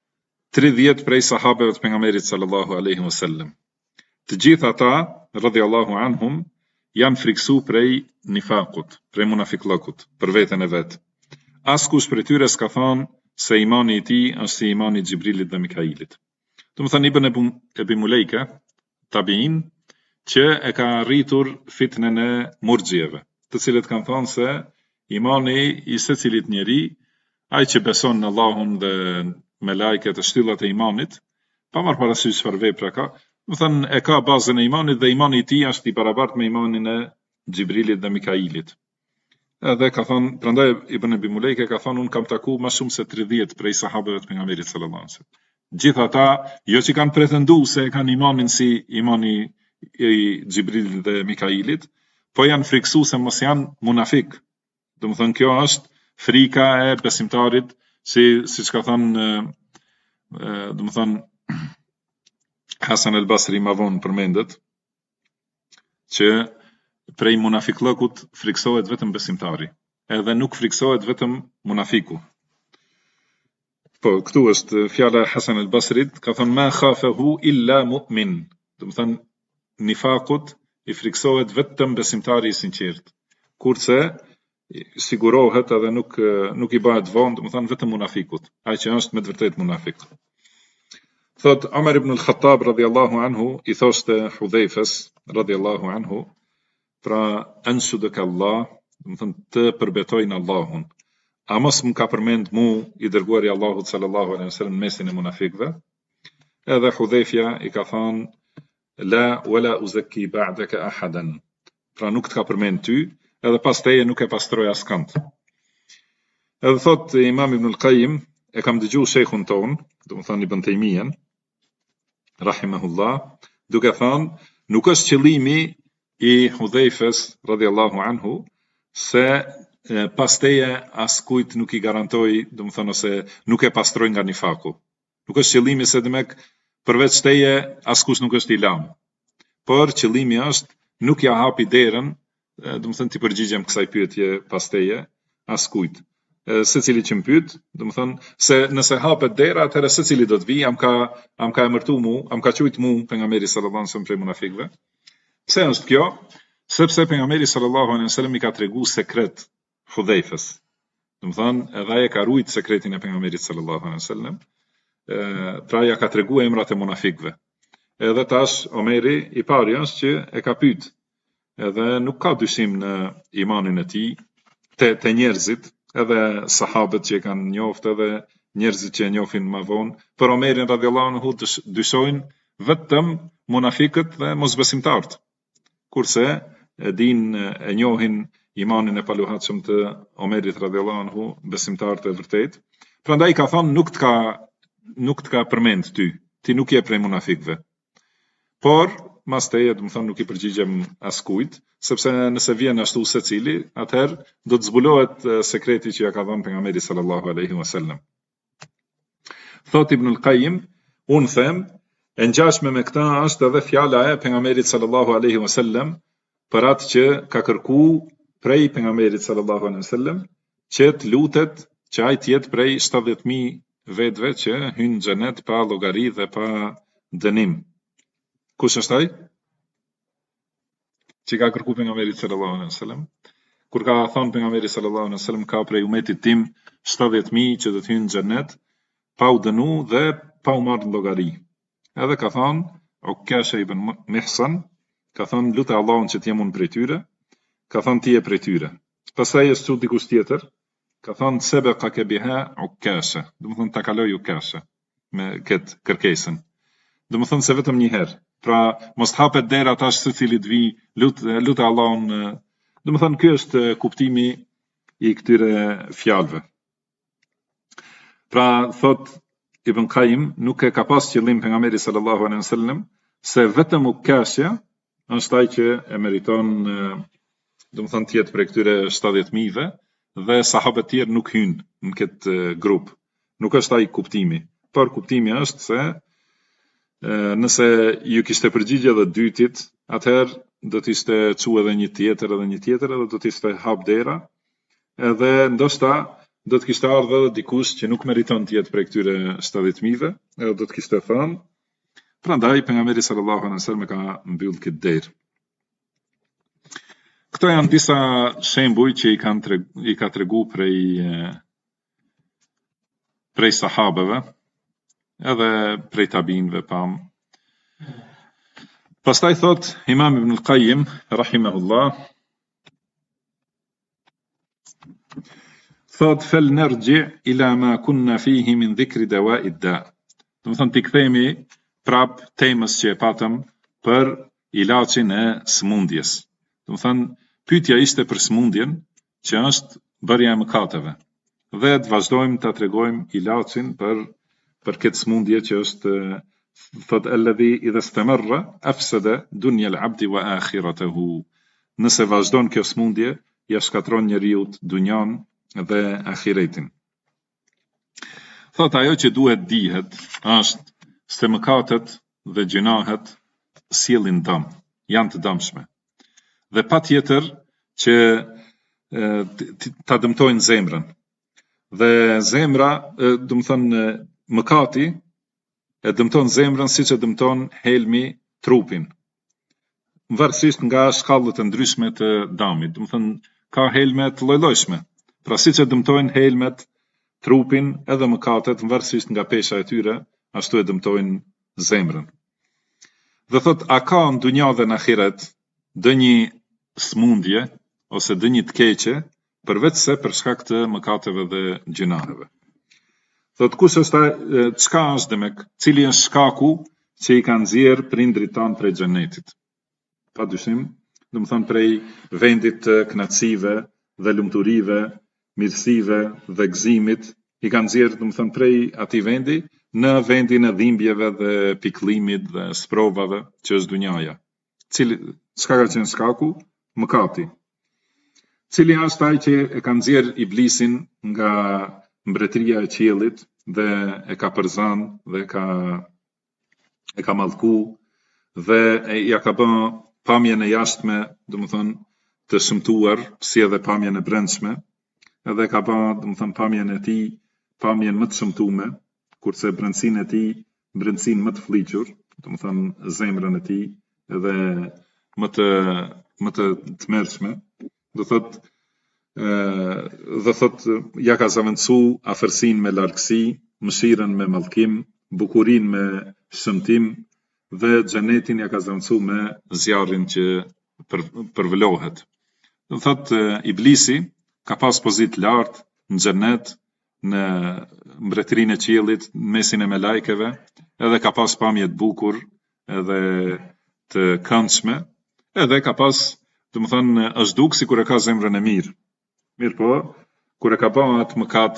30 prej sahabeve të pejgamberit sallallahu alaihi wasallam. Të gjithë ata radhiyallahu anhum janë friksu prej nifakut, prej munafiklëkut, për veten e vet. Askush prej tyre s'ka thënë se imani i tij është si imani i Xhibrilit dhe Mikailit. Do të thënë Ibn Abi Mulejke, tabiin, që e ka rritur fitnën e murxhieve, të cilët kanë thënë se imani i secilit njeri, ai që beson në Allahun dhe me lajket e shtyllat e imanit, pa marrë parasysh çfarë vepra ka, do të thënë e ka bazën e imanit dhe imani i tij është i barabartë me imanin e Xhibrilit dhe Mikailit. Edhe ka thënë, prandaj Ibn Abi Mulejke ka thënë unë kam taku më shumë se 30 prej sahabeve të pejgamberit sallallahu alaihi wasallam. Gjithë ata jo që kanë pretenduar se kanë imanin si imani i Xhibrilit dhe Mikailit, po janë friksu se mos janë munafik. Do të thënë kjo është frika e besimtarit, siç ka thënë do të thënë Hasan al-Basri më vonë përmendet që prej munafiklëkut friksohet vetëm besimtari, edhe nuk friksohet vetëm munafiku. Po, këtu është fjala e Hasan al-Basrit, ka thënë ma khafahu illa mu'min. Do të thënë nifakut i friksohet vetëm besimtari i sinqert. Kurse sigurohet edhe nuk i bëhet vonë, do të thënë vetëm munafikut, ai që është me të vërtetë munafik. Thot Umar ibn al-Khattab radhiyallahu anhu i thoshte Hudhaifës radhiyallahu anhu, pra anshudaka Allah, do të thënë të përbetojnë Allahun. A mos më ka përmend mu i dërguari i Allahut sallallahu alaihi wasallam mesin e munafikëve? Edhe Hudhaifja i ka thënë la wala uzakki ba'daka ahadan. Pra nuk të ka përmend ty, edhe pas teje nuk e pastroj askënd. Edhe thot Imam Ibn al-Qayyim, e kam dëgjuar shejkhun ton, do të thënë Ibn Taymiyan rahimahullah, duke thënë nuk është qëllimi i Hudhaifës radhiyallahu anhu se pas teje askujt nuk i garantoj, do të thënë ose nuk e pastroj nga nifaku. Nuk është qëllimi se demek përveç teje askush nuk është i lam. Por qëllimi është nuk ja hapi derën, do të thënë ti përgjigjem kësaj pyetje pas teje askujt. Secili që më pyet, do të thënë se nëse hapet dera, atëherë secili do të vi, am ka emërtu mu, am ka qujt mu pejgamberi sallallahu alaihi wasallam prej munafikëve. Pse është kjo? Sepse pejgamberi sallallahu alaihi wasallam i ka tregu sekret Hudhaifës. Do të thënë edhe ai ka ruajt sekretin e pejgamberit sallallahu alaihi wasallam. Pra ja ka tregu emrat e munafikëve. Edhe tash Omeri i pari është që e ka pyet. Edhe nuk ka dyshim në imanin e tij te njerëzit, edhe sahabët që e kanë njoftë, edhe njerëzit që e njohin më vonë, për Omerin radhiyallahu anhu dyshojnë vetëm munafikët dhe mosbesimtarët. kurse e din e njohin imanin e paluhatshëm të Omerit radhiyallahu anhu, besimtar të vërtet. Prandaj ka thonë nuk të ka përmend ty, ti nuk je prej munafikëve. Por masteje, do të thonë nuk I përgjigjem askujt, sepse nëse vjen ashtu secili, atëherë do të zbulohet sekreti që ja ka dhënë pejgamberi sallallahu alaihi wasallam. Thot Ibn al-Qayyim, unë them, e ngjashme me këta është edhe fjala e pejgamberit sallallahu alaihi wasallam për atë që ka kërku prej pejgamberit sallallahu alaihi wasallam që të lutet që ai të jetë prej 70.000 vetëve që hynë në xhenet pa llogari dhe pa dënim. Kush është ai? Që ka kërku pejgamberit sallallahu alaihi wasallam? Kur ka thënë pejgamberi sallallahu alaihi wasallam ka prej umetit tim 70.000 që do të hynë në xhenet pa u dënu dhe pa u marrë në llogari. Edhe ka thënë Ukasha ibn Mihsan, ka thënë lutë Allahun që të jem unë prej tyre, ka thënë ti je prej tyre. Pastaj është thut dikush tjetër, ka thënë sabaqaka biha Ukasha, do të thonë ta kaloi Ukasha me këtë kërkesën. Do të thonë se vetëm një herë. Pra mos hapet dera tash secilit vi lutë Allahun. Do të thonë ky është kuptimi I këtyre fjalëve. Pra thot Ibn Qayyim nuk e ka pas qëllim pejgamberi sallallahu alaihi wasallam se vetëm Ukasha është ai që e meriton, do të thonë të jetë prej këtyre 70.000-ve dhe sahabët e tjerë nuk hynë në këtë grup. Nuk është ai kuptimi, por kuptimi është se nëse ju kishte përgjigje edhe dytit, atëherë do të ishte çu edhe një tjetër edhe do të ishte hap dera, edhe ndoshta do të kishte ardhur edhe dikush që nuk meriton të jetë prej këtyre 70.000-ve, edhe do të kishte thënë, prandaj pejgamberi sallallahu alaihi wasallam ka mbyll këtë derë. Këto janë disa shembuj që I ka tregu prej sahabeve, edhe prej tabinëve pam. Pastaj thot Imam Ibn al-Qayyim rahimahullah, thot fel nerji ila ma kunna fihi min dhikri dawa'i da. Do të thonë ti kthehemi prap temës që e patëm për ilaçin e sëmundjes. Do të thonë pyetja ishte për sëmundjen që është bërja e mëkateve. Dhe të vazhdojmë ta tregojmë ilaçin për këtë sëmundje që është thot alladhi idha istamarra afsada dunya al-'abdi wa akhiratahu. Nëse vazhdon kjo sëmundje, ja shkatron njeriu dunjan dhe ahiretin. Thot ajo që duhet dihet është se mëkatet dhe gjunahet sjellin dëm, janë të dëmshme. Dhe patjetër që ta dëmtojnë zemrën. Dhe zemra, do të thonë mëkati e dëmton zemrën siç e dëmton helmi trupin. Varësisht nga shkallët e ndryshme të dëmit. Do të thonë ka helme të lloj-llojshme. Pra siç e dëmtojnë helmet trupin, edhe mëkatet varësisht nga pesha e tyre, ashtu e dëmtojnë zemrën. Dhe thot, a ka në dunja dhe në ahiret dënjë smundje ose dënjë të keqe, përveç se për shkak të mëkateve dhe gjunaheve. Thot, kush është çka është demek, cili është shkaku që I kanë nxjerr prindrit tanë prej xhenetit? Padyshim, do të thonë prej vendit të kënaqësive dhe lumturive, mirësive dhe gëzimit, I kanë nxjerr, do të thonë prej atij vendi në vendin e dhimbjeve dhe pikëllimit dhe sprovave që është dunjaja. Çka ka qenë shkaku? Mëkati. Cili është ai që e ka nxjerr iblisin nga mbretëria e qiellit dhe e ka përzan dhe e ka mallku dhe ja ka bën pamjen e jashtme, domethënë të shëmtuar, si edhe pamjen e brendshme, edhe ka bën domethënë pamjen e tij, pamjen më të shëmtuar, kurse brendsinë e tij, brendsinë më të fliqur, domethënë zemrën e tij edhe më të tmerrshme. Do thot ja ka zavendësu afërsinë me largësi, mëshirën me mallkim, bukurinë me shëmtim dhe xhenetin ja ka zavendësu me zjarrin që përvëlohet. Do thot iblisi ka pas pozitë lartë në xhenet, në mbretërinë e qiellit, në mesin e melajkeve, edhe ka pas pamje të bukur edhe të këndshme, edhe ka pas, është duk si kur e ka zemrën e mirë. Mirë po, kur e ka ba atë mëkat,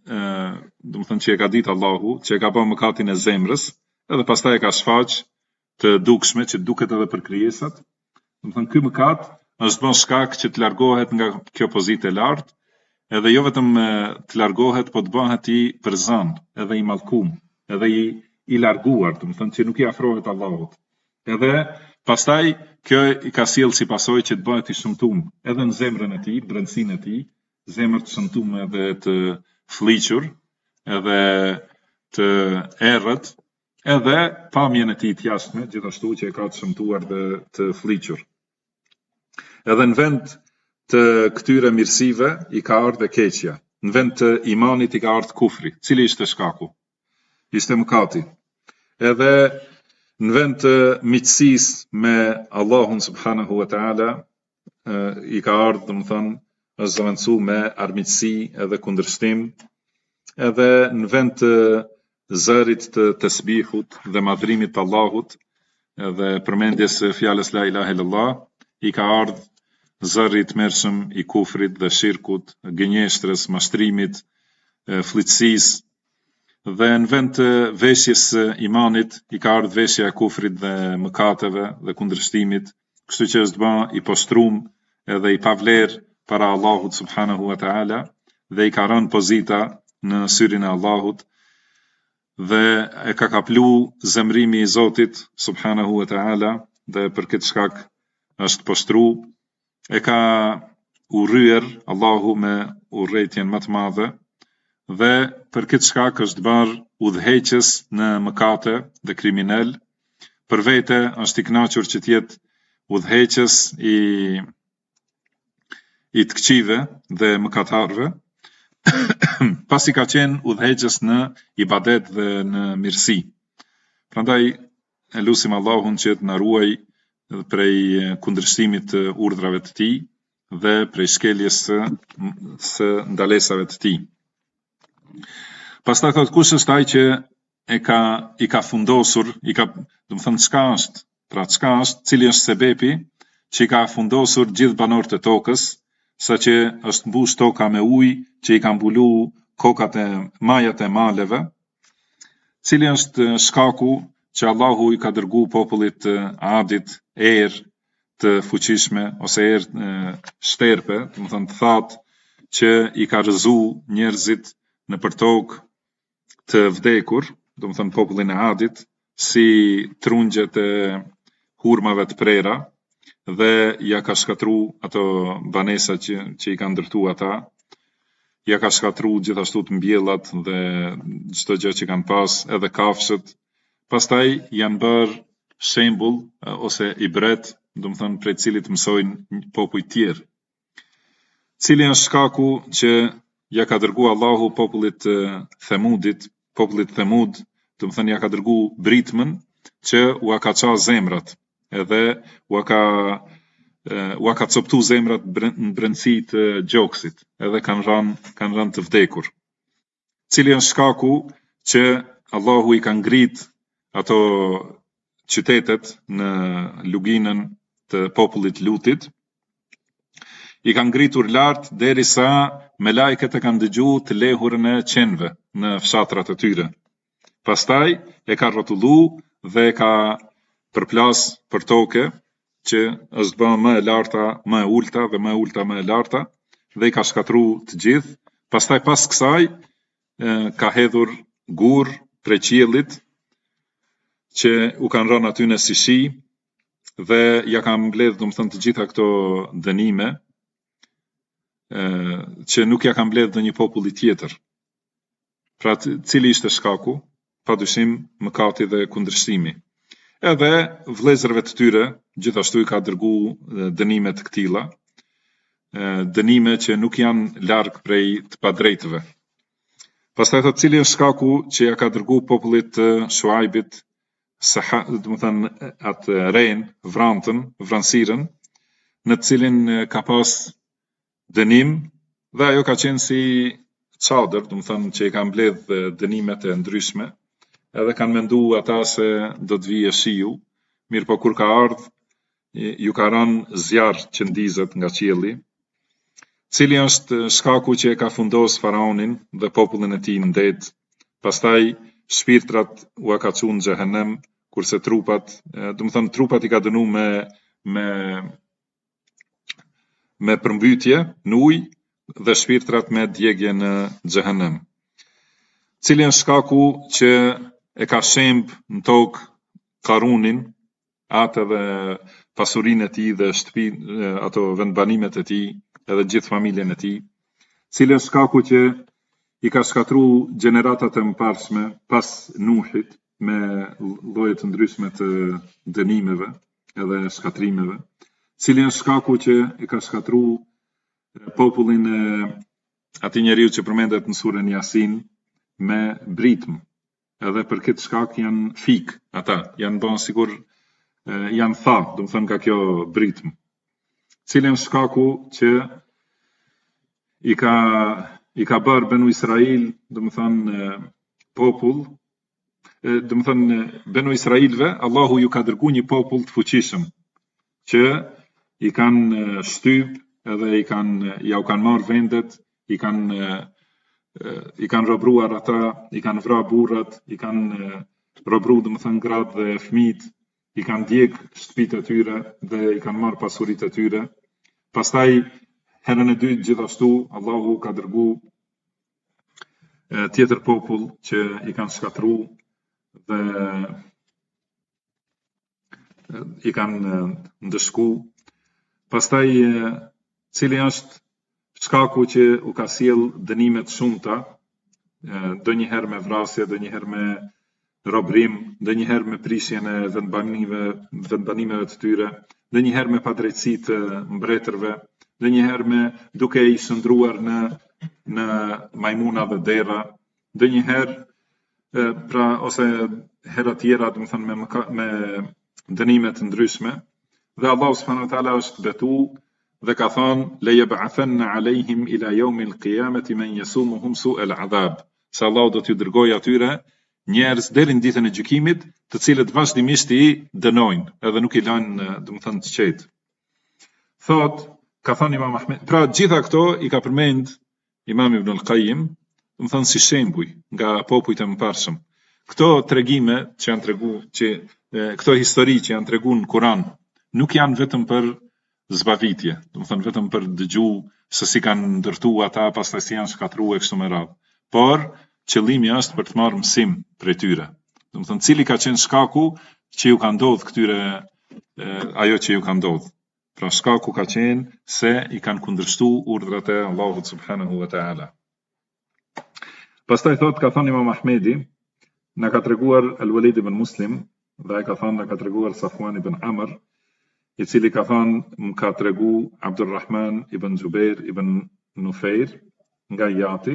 që e ka ditë Allahu, që e ka ba mëkatin e zemrës, edhe pastaj e ka shfaq të dukshme, që duket edhe për krijesat. Ky mëkat është bën shkak që të largohet nga kjo pozitë e lartë, edhe jo vetëm të largohet, po të bëhet i përzan, edhe i mallkum, edhe i larguar, që nuk i afrohet Allahut. Edhe pastaj kjo i ka sjell si pasojë që të bëhet i shëmtuar, edhe në zemrën e tij, brendësinë e tij, zemër të shëmtuar edhe të fliqur, edhe të errët, edhe pamjen e tij të jashtme, gjithashtu që e ka të shëmtuar dhe të fliqur. Edhe në vend të këtyre mirësive i ka ardhur keqja. Në vend të imanit i ka ardhur kufri. Cili ishte shkaku? Ishte mëkati. Edhe në vend të miqësisë me Allahun subhanahu wa taala i ka ardhur, është zëvendësu me armiqësi edhe kundërshtim. Edhe në vend të zërit të tasbihut dhe madhrimit të Allahut, edhe përmendjes së fjalës la ilaha illallah, i ka ardhur zëri i tmerrshëm i kufrit dhe shirkut, gënjeshtrës, mashtrimit, fliçësisë, dhe në vend të veshjes së imanit i ka ardhur veshja e kufrit dhe mëkateve dhe kundërshtimit, kështu që është bë i postrum edhe i pavlerë para Allahut subhanahu wa taala dhe i ka rënë pozita në syrin e Allahut dhe e ka kaplu zemrimi i Zotit subhanahu wa taala dhe për këtë shkak është poshtru. E ka urryer Allahu me urrëtitjen më të madhe dhe për këtë shkak është bërë udhëheqës në mëkate dhe kriminal. Për vete është i kënaqur që të jetë udhëheqës i të këqive dhe mëkatarëve, pasi ka qenë udhëheqës në ibadet dhe në mirësi. Prandaj e lutim Allahun që të na ruaj prej kundërshtimit të urdhrave të tij dhe prej shkeljes së ndalesave të tij. Pastaj thot, kush është ai që i ka fundosur, çka është? Pra çka është, cili është sebepi që i ka fundosur gjithë banorët e tokës, saqë është mbush toka me ujë, që i ka mbulu kokat e majat e maleve? Cili është shkaku që Allahu i ka dërgu popullit Adit erë të fuqishme ose erë shterpe, të thatë që i ka rëzu njerëzit në për tokë të vdekur, popullin e Adit, si trungjet e hurmave të prera, dhe ja ka shkatru ato banesa që i ka ndërtu ata, ja ka shkatru gjithashtu të mbjellat dhe çdo gjë që kanë pas, edhe kafshët. Pastaj janë bërë shembull ose ibret, prej cilit mësojnë popuj tjerë. Cili është shkaku që ja ka dërgu Allahu popullit Themudit, popullit Themud, ja ka dërgu britmën që u ka qa zemrat, edhe u ka coptu zemrat në brendësi të gjoksit, edhe kanë rënë të vdekur. Cili është shkaku që Allahu i ka ngrit ato qytetet në luginën të popullit Lutit, i kanë ngritur lart derisa me lajket e kanë dëgju të lehurën e qenve në fshatrat e tyre. Pastaj e ka rrotullu dhe ka përplas për toke që është bë më e larta, më e ulta dhe më e ulta më e larta dhe i ka shkatru të gjithë. Pastaj pas kësaj ka hedhur gur prej qiellit që u kanë rënë aty në si shi dhe ja kanë mbledh të gjitha këto dënime që nuk ja kanë mbledh ndonjë populli tjetër. Pra cili ishte shkaku? Padyshim mëkati dhe kundërshtimi. Edhe vëllezërve të tyre gjithashtu i ka dërgu dënime të këtilla, dënime që nuk janë larg prej të padrejtëve. Pastaj thot, cili është shkaku që ja ka dërgu popullit të Shuaibit, atë rejnë, vranësiren, në të cilin ka pas dënim, dhe ajo ka qenë si çadër, që i ka mbledh dënimet e ndryshme, edhe kanë mendu ata se do të vijë shiu, mirë po kur ka ardhur, ju ka rënë zjarr që ndizet nga qielli, cili është shkaku që e ka fundos faraonin dhe popullin e tij në det. Pastaj shpirtrat u ka çuar në xhehenem, kurse trupat, trupat i ka dënu me përmbytje në ujë dhe shpirtrat me djegje në xhehenem. Cili është shkaku që e ka shemb në tokë Karunin, atë dhe pasurinë e tij dhe ato vendbanimet e tij, edhe gjithë familjen e tij. Cili është shkaku që i ka shkatruar gjeneratat e mëparshme pas Nuhit me lloje të ndryshme të dënimeve edhe shkatrimeve. Cili është shkaku që i ka shkatruar popullin e atij njeriu që përmendet në surën Yasin me britm. Edhe për këtë shkak janë fik ata, janë bën sigur janë tha, nga kjo britm. Cili është shkaku që i ka bërë Benu Israil, popull, Benu Israilve, Allahu ju ka dërguar një popull të fuqishëm, që i kanë shtyp edhe ja u kanë marrë vendet, i kanë robruar ata, i kanë vra burrat, i kanë robru gratë dhe fëmijët, i kanë djeg shtëpitë e tyre dhe i kanë marrë pasuritë e tyre. Pastaj herën e dytë gjithashtu Allahu ka dërguar tjetër popull që i kanë shkatruar dhe i kanë ndëshku. Pastaj cili është shkaku që u ka sjell dënime të shumta, ndonjëherë me vrasje, ndonjëherë me robrim, ndonjëherë me prishjen e vendbanimeve të tyre, ndonjëherë me padrejtësi të mbretërve, ndonjëherë me duke i shndruar në majmuna dhe dera, ndonjëherë ose hera tjera, me dënime të ndryshme. Dhe Allahu subhanahu wa taala është betu dhe ka thënë la yab'athanna alehim ila yawm al-qiyamati man yasumuhum su' al-'adhab. Se Allahu do t'ju dërgojë atyre njerëz deri në ditën e gjykimit, të cilët vazhdimisht i dënojnë, edhe nuk i lajnë, të qetë. Thot, ka thënë Imam Ahmed, pra gjitha këto i ka përmend Imam Ibn al-Qayyim, si shembuj nga popujt e mëparshëm. Këto tregime që janë këto histori që janë treguar në Kur'an, nuk janë vetëm për zbavitje, vetëm për dëgju se si kanë ndërtu ata, pastaj si janë shkatruar e kështu me radhë. Por qëllimi është për të marrë mësim prej tyre. Cili ka qenë shkaku që ju ka ndodhur këtyre ajo që ju ka ndodhur. Pra shkaku ka qenë se i kanë kundërshtuar urdhrat e Allahut subhanahu wa taala. Pastaj thot, ka thënë Imam Ahmedi, na ka treguar Al-Walid ibn Muslim, dhe ai ka thënë, na ka treguar Safwan ibn Amr, i cili ka thënë, më ka tregu Abdurrahman ibn Zubair ibn Nufeir nga Jati,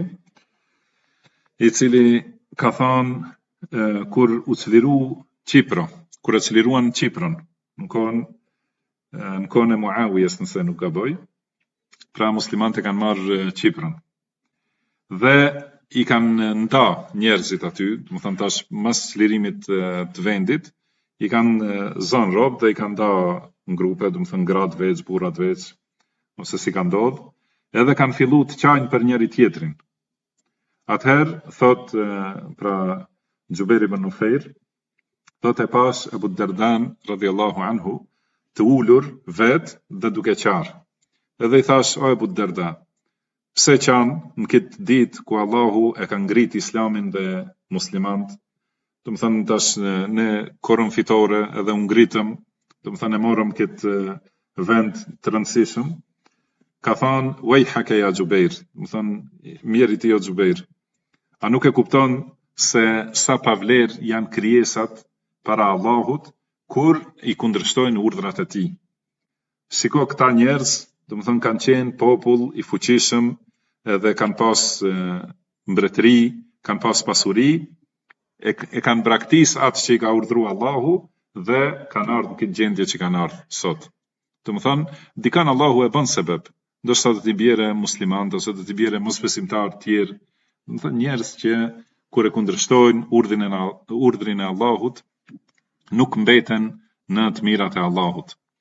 i cili ka thënë kur u çliru Qipro, kur e çliruan Qiprën, në kohën e Muawijes, nëse nuk gaboj, pra muslimanët e kanë marrë Qiprën. Dhe i kanë nda njerëzit aty, tash mas çlirimit të vendit, i kanë zënë rob dhe i kanë nda në grupe, gratë veç, burrat veç, ose si kanë ndodhur, edhe kanë fillu të qajnë për njëri tjetrin. Atëherë, thot pra Gjubair ibn Nufeir, thot e pash Abu Dardan radhiyallahu anhu të ulur vet dhe duke qarë. Edhe i thash, o Abu Darda, pse qanë në këtë ditë ku Allahu e ka ngrit Islamin dhe muslimant, tash në korën fitore edhe u ngritëm, e morëm këtë vend të rëndësishëm, ka thënë, wejhake ja Gjubair, mirë ti o Gjubair, a nuk e kupton se sa pavler janë krijesat para Allahut, kur i kundërshtojnë urdhrat e tij. Shiko këta njerëz, kanë qenë popull i fuqishëm, edhe kanë pas mbretëri, kanë pas pasuri, e kanë braktis atë që i ka urdhëruar Allahu dhe kanë ardhur në këtë gjendje që kanë ardhur sot. Dikan Allahu e bën sebeb, ndoshta do t'i bjerë muslimanët ose do t'i bjerë mosbesimtarë të tjerë, njerëz që kur e kundërshtojnë urdhrin e Allahut, nuk mbeten në të mirat e Allahut.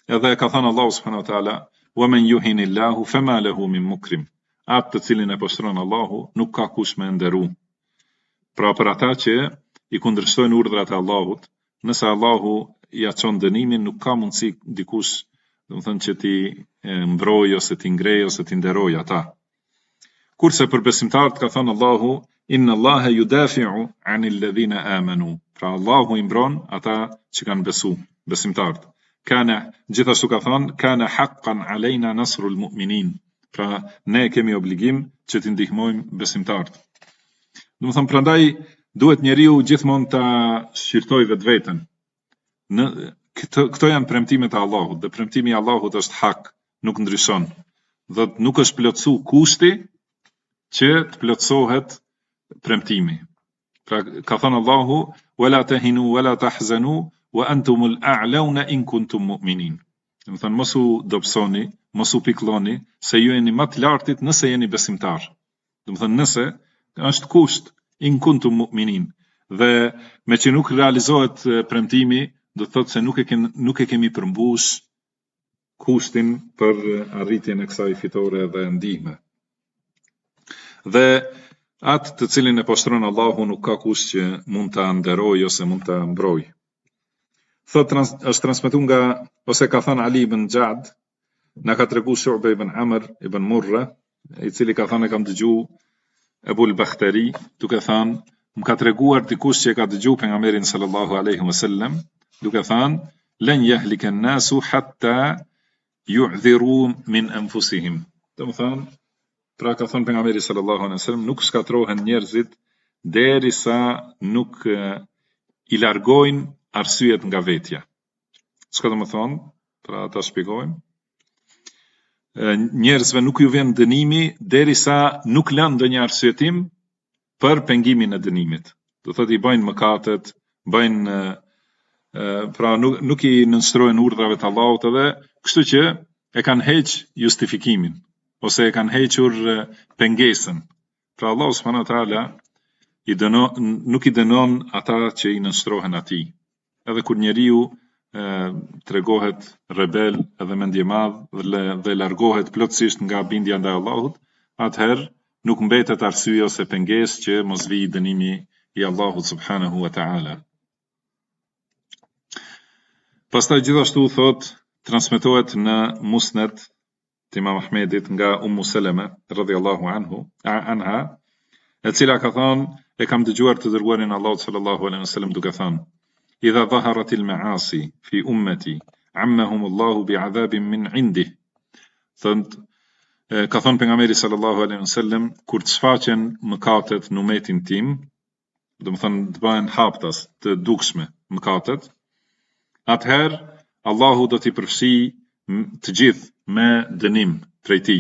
Edhe ka thënë Allahu subhanahu wa taala, "Wa man yuhinillahu fama lahu min mukrim." Atë të cilin e poshtron Allahu, nuk ka kush me nderu. Pra për ata që i kundërshtojnë urdhrat e Allahut, nëse Allahu ja çon dënimin, nuk ka mundësi dikush, domethënë që ti mbroj ose ti ngrej ose ti nderoj ata. Kurse për besimtarët ka thënë Allahu, "Inna Allaha yudafi'u 'anil ladhina amanu." Pra Allahu i mbron ata që kanë besimtarët. Kana, gjithashtu ka thënë, "Kana haqqan 'alejna nasrul mu'minin." Pra ne kemi obligim që t'i ndihmojmë besimtarët. Domethënë prandaj duhet njeriu gjithmonë ta shqyrtoj vetveten. Këto janë premtimet e Allahut, dhe premtimi i Allahut është hak, nuk ndryshon. Dhe nuk është plotsu kushti që të plotësohet premtimi. Pra ka thënë Allahu, "Wala tahinu wala tahzanu wa antumul a'launa in kuntum mu'minin." Domethënë mos u dobësoni, mos u pikëlloni, se ju jeni më të lartit nëse jeni besimtar. Domethënë nëse është kusht in kuntum mu'minin, dhe me që nuk realizohet premtimi, do të thotë se nuk e kemi përmbush kushtin për arritjen e kësaj fitore dhe ndihme. Dhe atë të cilin e poshtron Allahu nuk ka kush që mund ta nderoj ose mund ta mbroj. Thot është transmetuar nga, ose ka thënë Ali ibn Ja'd, na ka treguar Shu'ba ibn Amr ibn Murra, i cili ka thënë, kam dëgjuar Ebu al-Bakhtari duke thënë, më ka treguar dikush që e ka dëgjuar pejgamberin sallallahu alaihi wasallam duke thënë, "Lan yahlika an-nasu hatta yu'dhiru min anfusihim." Domethënë, pra ka thënë pejgamberi sallallahu alaihi wasallam, nuk shkatrohen njerëzit derisa nuk i largojnë arsyet nga vetja. Çka do të thonë? Pra ta shpjegojmë. Njerëzve nuk ju vjen dënimi derisa nuk lënë ndonjë arsyetim për pengimin e dënimit. Do thotë i bëjnë mëkatet, bëjnë pra nuk i nënshtrojnë urdhrave të Allahut, edhe kështu që e kanë heq justifikimin ose e kanë hequr pengesën. Pra Allahu subhanahu wa taala nuk i dënon ata që i nënshtrohen atij. Edhe kur njeriu tregohet rebel edhe mendje madh dhe largohet plotësisht nga bindja ndaj Allahut, atëherë nuk mbetet arsye ose pengesë që mos vijë dënimi i Allahut subhanahu wa taala. Pastaj gjithashtu thot, transmetohet në Musnad të Imam Ahmedit nga Ummu Salama radhiyallahu anha, e cila ka thënë, e kam dëgjuar të dërguarin Allahut sallallahu alaihi wasallam duke thënë, "Idha dhaharatil ma'asi fi ummati, ammahum Allahu bi'adhabin min 'indih." Ka thënë pejgamberi sallallahu alaihi wasallam, kur të shfaqen mëkatet në umetin tim, domethënë të bëhen haptas, të dukshme mëkatet, atëherë Allahu do t'i përfshi të gjithë me dënim prej tij.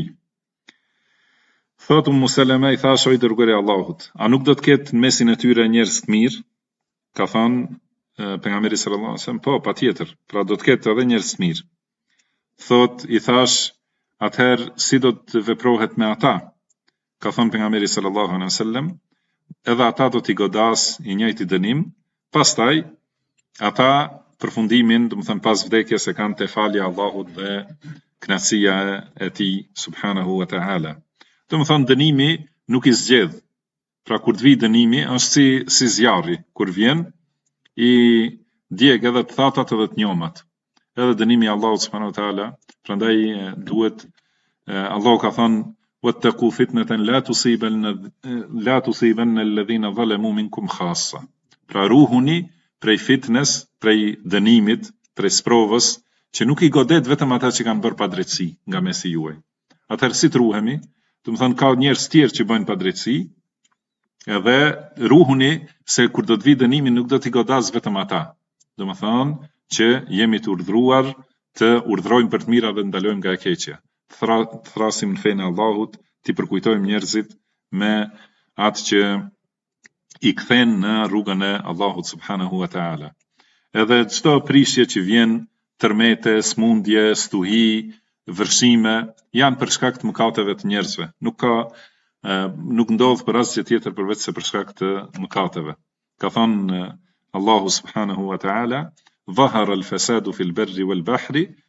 Thotë Ummu Salama, i thash, o i dërguari i Allahut, a nuk do të ketë në mesin e tyre njerëz të mirë? Ka thënë pejgamberi sallallahu alaihi wasallam, po, patjetër, pra do të ketë edhe njerëz të mirë. Thotë, i thash, atëherë si do të veprohet me ata? Ka thënë pejgamberi sallallahu alaihi wasallam, edhe ata do t'i godas i njëjti dënim, pastaj ata përfundimin, domethënë pas vdekjes, e kanë te falja e Allahut dhe kënaqësia e tij subhanahu wa taala. Domethënë dënimi nuk i zgjedh. Pra kur të vi dënimi është si zjarri, kur vjen i djeg edhe të thatat edhe të njomat. Edhe dënimi i Allahut subhanahu wa taala, prandaj duhet Allahu ka thënë, "Wattaqu fitnatan la tusibanna alladhina zalamu minkum khassa." Pra ruhuni prej fitnes, prej dënimit, prej sprovës, që nuk i godet vetëm ata që kanë bërë padrejtësi nga mesi juaj. Atëherë si të ruhemi? Domethënë ka njerëz tjerë që bëjnë padrejtësi, edhe ruhuni se kur do të vi dënimi nuk do t'i godas vetëm ata. Domethënë që jemi të urdhëruar të urdhrojmë për të mira dhe ndalojmë nga e keqja. Të thrasim në fenë e Allahut, t'i përkujtojmë njerëzit me atë që i kthen në rrugën e Allahut subhanahu wa taala. Edhe çdo prishje që vjen, tërmete, smundje, stuhi, vërshime, janë për shkak të mëkateve të njerëzve. Nuk ndodh për asgjë tjetër përveç se për shkak të mëkateve. Ka thënë Allahu subhanahu wa taala, "Dhahara al-fasadu fil barri wal bahri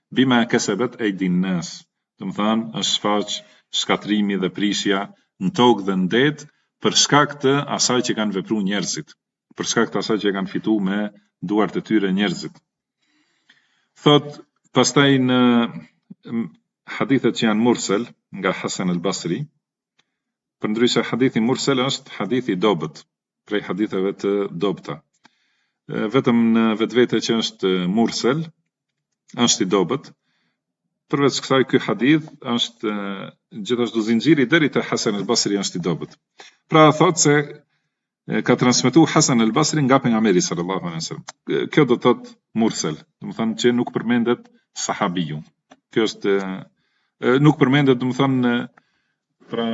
bima kasabat aydin nas. Do të thonë është shfaq shkatrimi dhe prishja në tokë dhe në det për shkak të asaj që kanë vepruar njerëzit, për shkak të asaj që kanë fituar me duart e tyre njerëzit. Thot pastaj në hadithet që janë mursel nga Hasan al-Basri, përndryshe hadithi mursel është hadithi dobët, prej haditheve të dobta. Vetëm në vetvete që është mursel, është i dobët. Përveç kësaj ky hadith është gjithashtu zinxhiri deri te Hasan al-Basri është i dobët. Pra thot se ka transmetuar Hasan al-Basri nga pejgamberi sallallahu alaihi wasallam. Kjo do thot mursel, do të thonë që nuk përmendet sahabiu. Kjo është nuk përmendet, do të thonë pra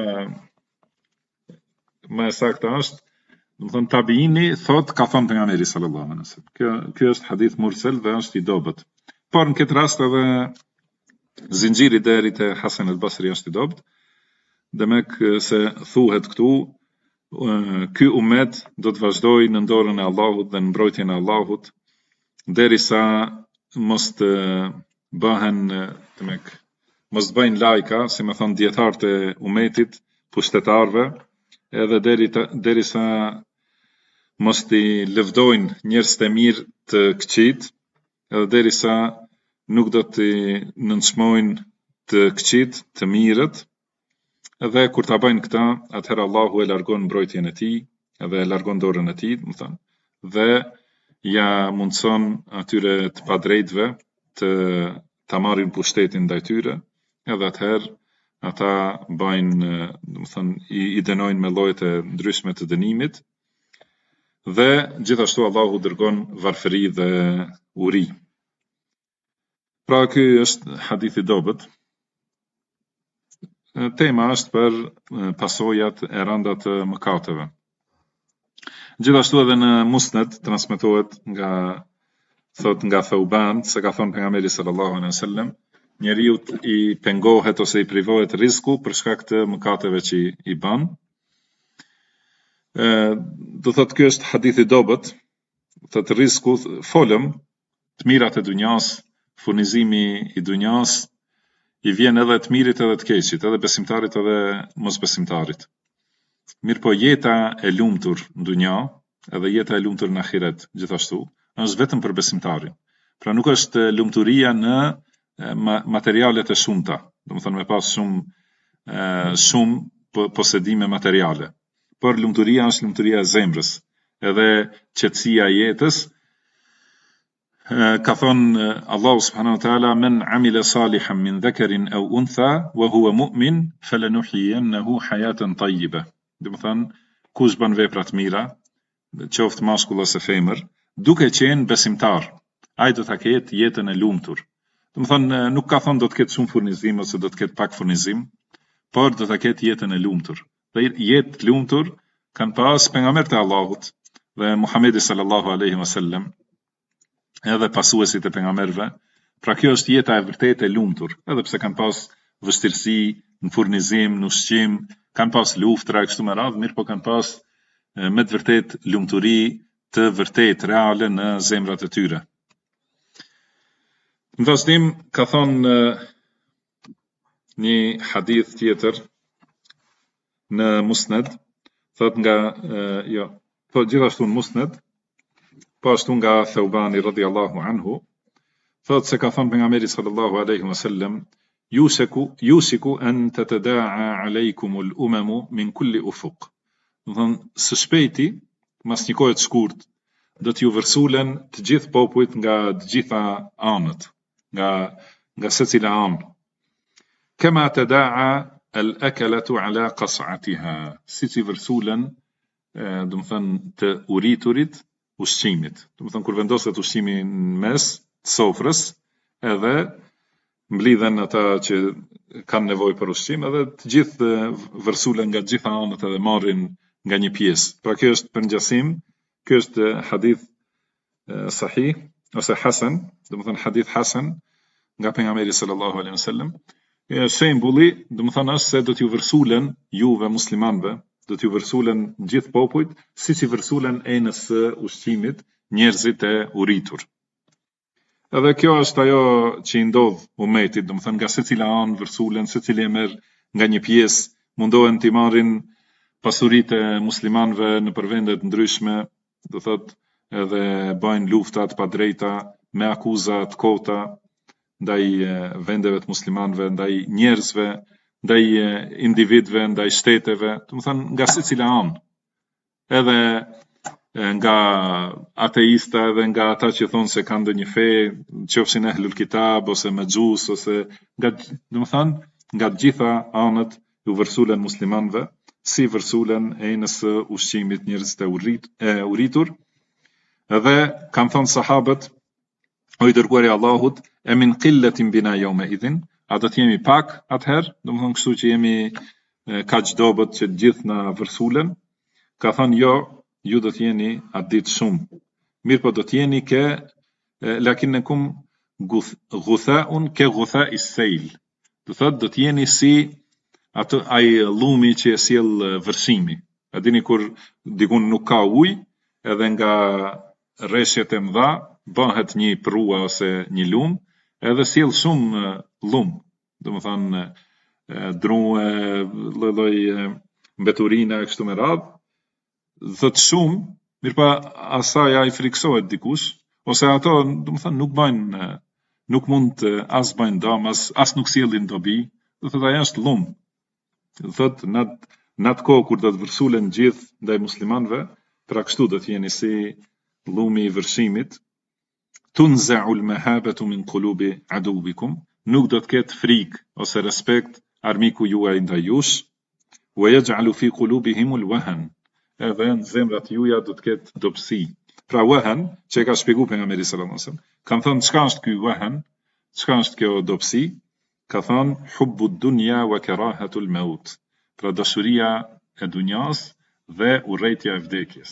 më saktë është, do të thonë tabiini thot ka thënë pejgamberi sallallahu alaihi wasallam. Kjo është hadith mursel dhe është i dobët. Por në këtë rast edhe zinxhiri deri te Hasan al-Basri është i dobët. Demek se thuhet këtu ky umet do të vazhdojë në dorën e Allahut dhe në mbrojtjen e Allahut derisa mos të bëhen, demek mos të bëjnë lajka, si më thon dietarët e umetit, pushtetarëve, edhe derisa mos t'i lëvdojnë njerëz të mirë të këqit, edhe derisa nuk do t'i nënçmojnë të këqit, të mirët, edhe kur ta bëjnë këta, atëherë Allahu e largon mbrojtjen e tij, edhe e largon dorën e tij, më thënë, dhe ja mundson atyre të padrejtëve të ta marrin pushtetin ndaj tyre, edhe atëherë ata bëjnë, do të thënë, i dënojnë me llojet e ndryshme të dënimit, dhe gjithashtu Allahu dërgon varfëri dhe uri. Pra ky është hadithi dobët. Tema është për pasojat e rënda të mëkateve. Gjithashtu edhe në Musnad transmetohet nga Thauban se ka thënë pejgamberi sallallahu alaihi wasallam, njeriu i pengohet ose i privohet rizku për shkak të mëkateve që i bën. Do thotë ky është hadith i dobët, thotë rizku, folëm të mirat e dunjas, furnizimi i dunjas, i vjen edhe të mirit edhe të keqit, edhe besimtarit edhe mosbesimtarit. Mirë po jeta e lumtur në dunja, edhe jeta e lumtur në ahiret, gjithashtu, është vetëm për besimtarin. Pra nuk është lumturia në materialet e shumta, do të thonë me pas shumë posedime materiale. Por lumturia është lumturia e zemrës, edhe qetësia e jetës. Ka thonë Allahu subhanahu wa taala, men amila salihan min dhakarin aw untha wa huwa mu'min falanuhyiyannahu hayatan tayyiba. Do të thonë kush bën vepra të mira, qoftë mashkull ose femër, duke qenë besimtar, ai do ta ketë jetën e lumtur. Do të thonë nuk ka thonë do të ketë shumë furnizim ose do të ketë pak furnizim, por do ta ketë jetën e lumtur. Dhe jetë të lumtur kanë pas pejgamberët e Allahut dhe Muhamedi sallallahu alaihi wasallam, edhe pasuesit e pejgamberëve. Pra kjo është jeta e vërtetë e lumtur, edhe pse kanë pas vështirësi në furnizim, në ushqim, kanë pas luftra kështu me radhë, mirë po kanë pas me të vërtetë lumturi të vërtetë reale në zemrat e tyre. Në vazhdim ka thonë një hadith tjetër në Musnad, thot nga gjithashtu në Musnad, po ashtu nga Thaubani radhiyallahu anhu, thot se ka thënë pejgamberi sallallahu alaihi wasallam, yusiku an tatada'a alaykumul umamu min kulli ufuq. Do thonë së shpejti, mas një kohe të shkurt, do t'ju vërsulen të gjithë popujt nga të gjitha anët, nga secila anë. Kama tada'a al-akalatu ala qas'atiha, si që vërsulen, do të thonë të uriturit ushqimit. Do të thonë kur vendoset ushqimi në mes të sofrës, edhe mblidhen ata që kanë nevojë për ushqim, edhe të gjithë vërsulen nga të gjitha anët edhe marrin nga një pjesë. Pra kjo është përngjasim, kjo është hadith sahih ose hasan, do të thonë hadith hasan nga pejgamberi sallallahu alaihi wasallam. Shembulli, do të thonë se do t'ju vërsulen juve muslimanëve, do t'ju vërsulen gjithë popujt, siç i vërsulen enës së ushqimit njerëzit e uritur. Edhe kjo është ajo që i ndodh umetit, do të thënë nga secila anë vërsulen, secili e merr nga një pjesë, mundohen t'i marrin pasuritë e muslimanëve në vende të ndryshme, do thotë edhe bëjnë luftat pa drejta me akuza të kota ndaj vendeve të muslimanëve, ndaj njerëzve, ndaj individëve, ndaj shteteve, do të thënë nga secila anë. Edhe nga ateista edhe nga ata që thonë se kanë ndonjë fe, qofshin ehlul kitab ose mexhus ose nga, do të thënë, nga të gjitha anët u vërsulen muslimanëve, si vërsulen e enës së ushqimit njerëzit e uritur. Edhe kanë thonë sahabët, o i dërguari i Allahut, e min qillatin bina yawma idhin, a do të jemi pak atëherë, do të thonë kështu që jemi kaq dobët që të gjithë na vërsulen. Ka thënë jo, ju do të jeni atë ditë shumë. Mirë po do të jeni lakinnakum ghutha'un ke ghutha'is sayl. Do thotë do të jeni si ai llumi që e sjell vërshimi. A dini kur dikun nuk ka ujë, edhe nga rreshjet e mëdha bëhet një prua ose një lum, edhe sjell shumë llum. Do të thonë druë, lloj mbeturina e kështu me radhë. Thot shumë, mirë pa asaj ai friksohet dikush, ose ato, do të thënë, nuk bëjnë, nuk mund as bëjnë dëm, as nuk sjellin dobi, do thotë ajo është lum. Do thotë në atë kohë kur do të vërsulen gjithë ndaj muslimanëve, pra kështu do të jeni si llumi i vërshimit, tunza'u al-mahabatu min qulubi adubikum, nuk do të ketë frikë ose respekt armiku juaj ndaj jush, wa yaj'alu fi qulubihim al-wahan, edhe në zemrat juja do të ketë dobësi. Pra wahan, që e ka shpjeguar pejgamberi sallallahu alajhi wasallam, kanë thënë çka është ky wahan, çka është kjo dobësi? Ka thënë hubbu dunya wa karahatu al-maut. Pra dashuria e dunjas dhe urrejtja e vdekjes.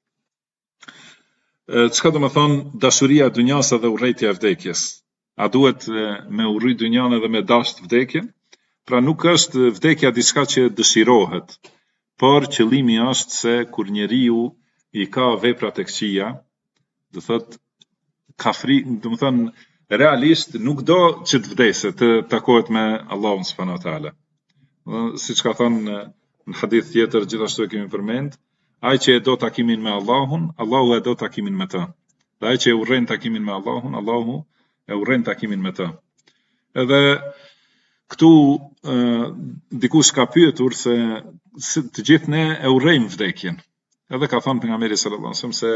Çka do të thonë dashuria e dunjas dhe urrejtja e vdekjes? A duhet me urry dunjan edhe me dash vdekjen? Pra nuk është vdekja diçka që dëshirohet, por qëllimi është se kur njeriu i ka veprat e këqija, do thotë ka frikë, do të thënë realisht nuk do që të vdesë, të takohet me Allahun subhanahu wa taala. Siç ka thënë në hadith tjetër, gjithashtu e kemi përmend, ai që e do takimin me Allahun, Allahu e do takimin me të. Dhe ai që e urren takimin me Allahun, Allahu e urren takimin me të. Edhe këtu dikush ka pyetur se të gjithë ne e urrejmë vdekjen. Edhe ka thënë pejgamberi sallallahu alajhi wasallam se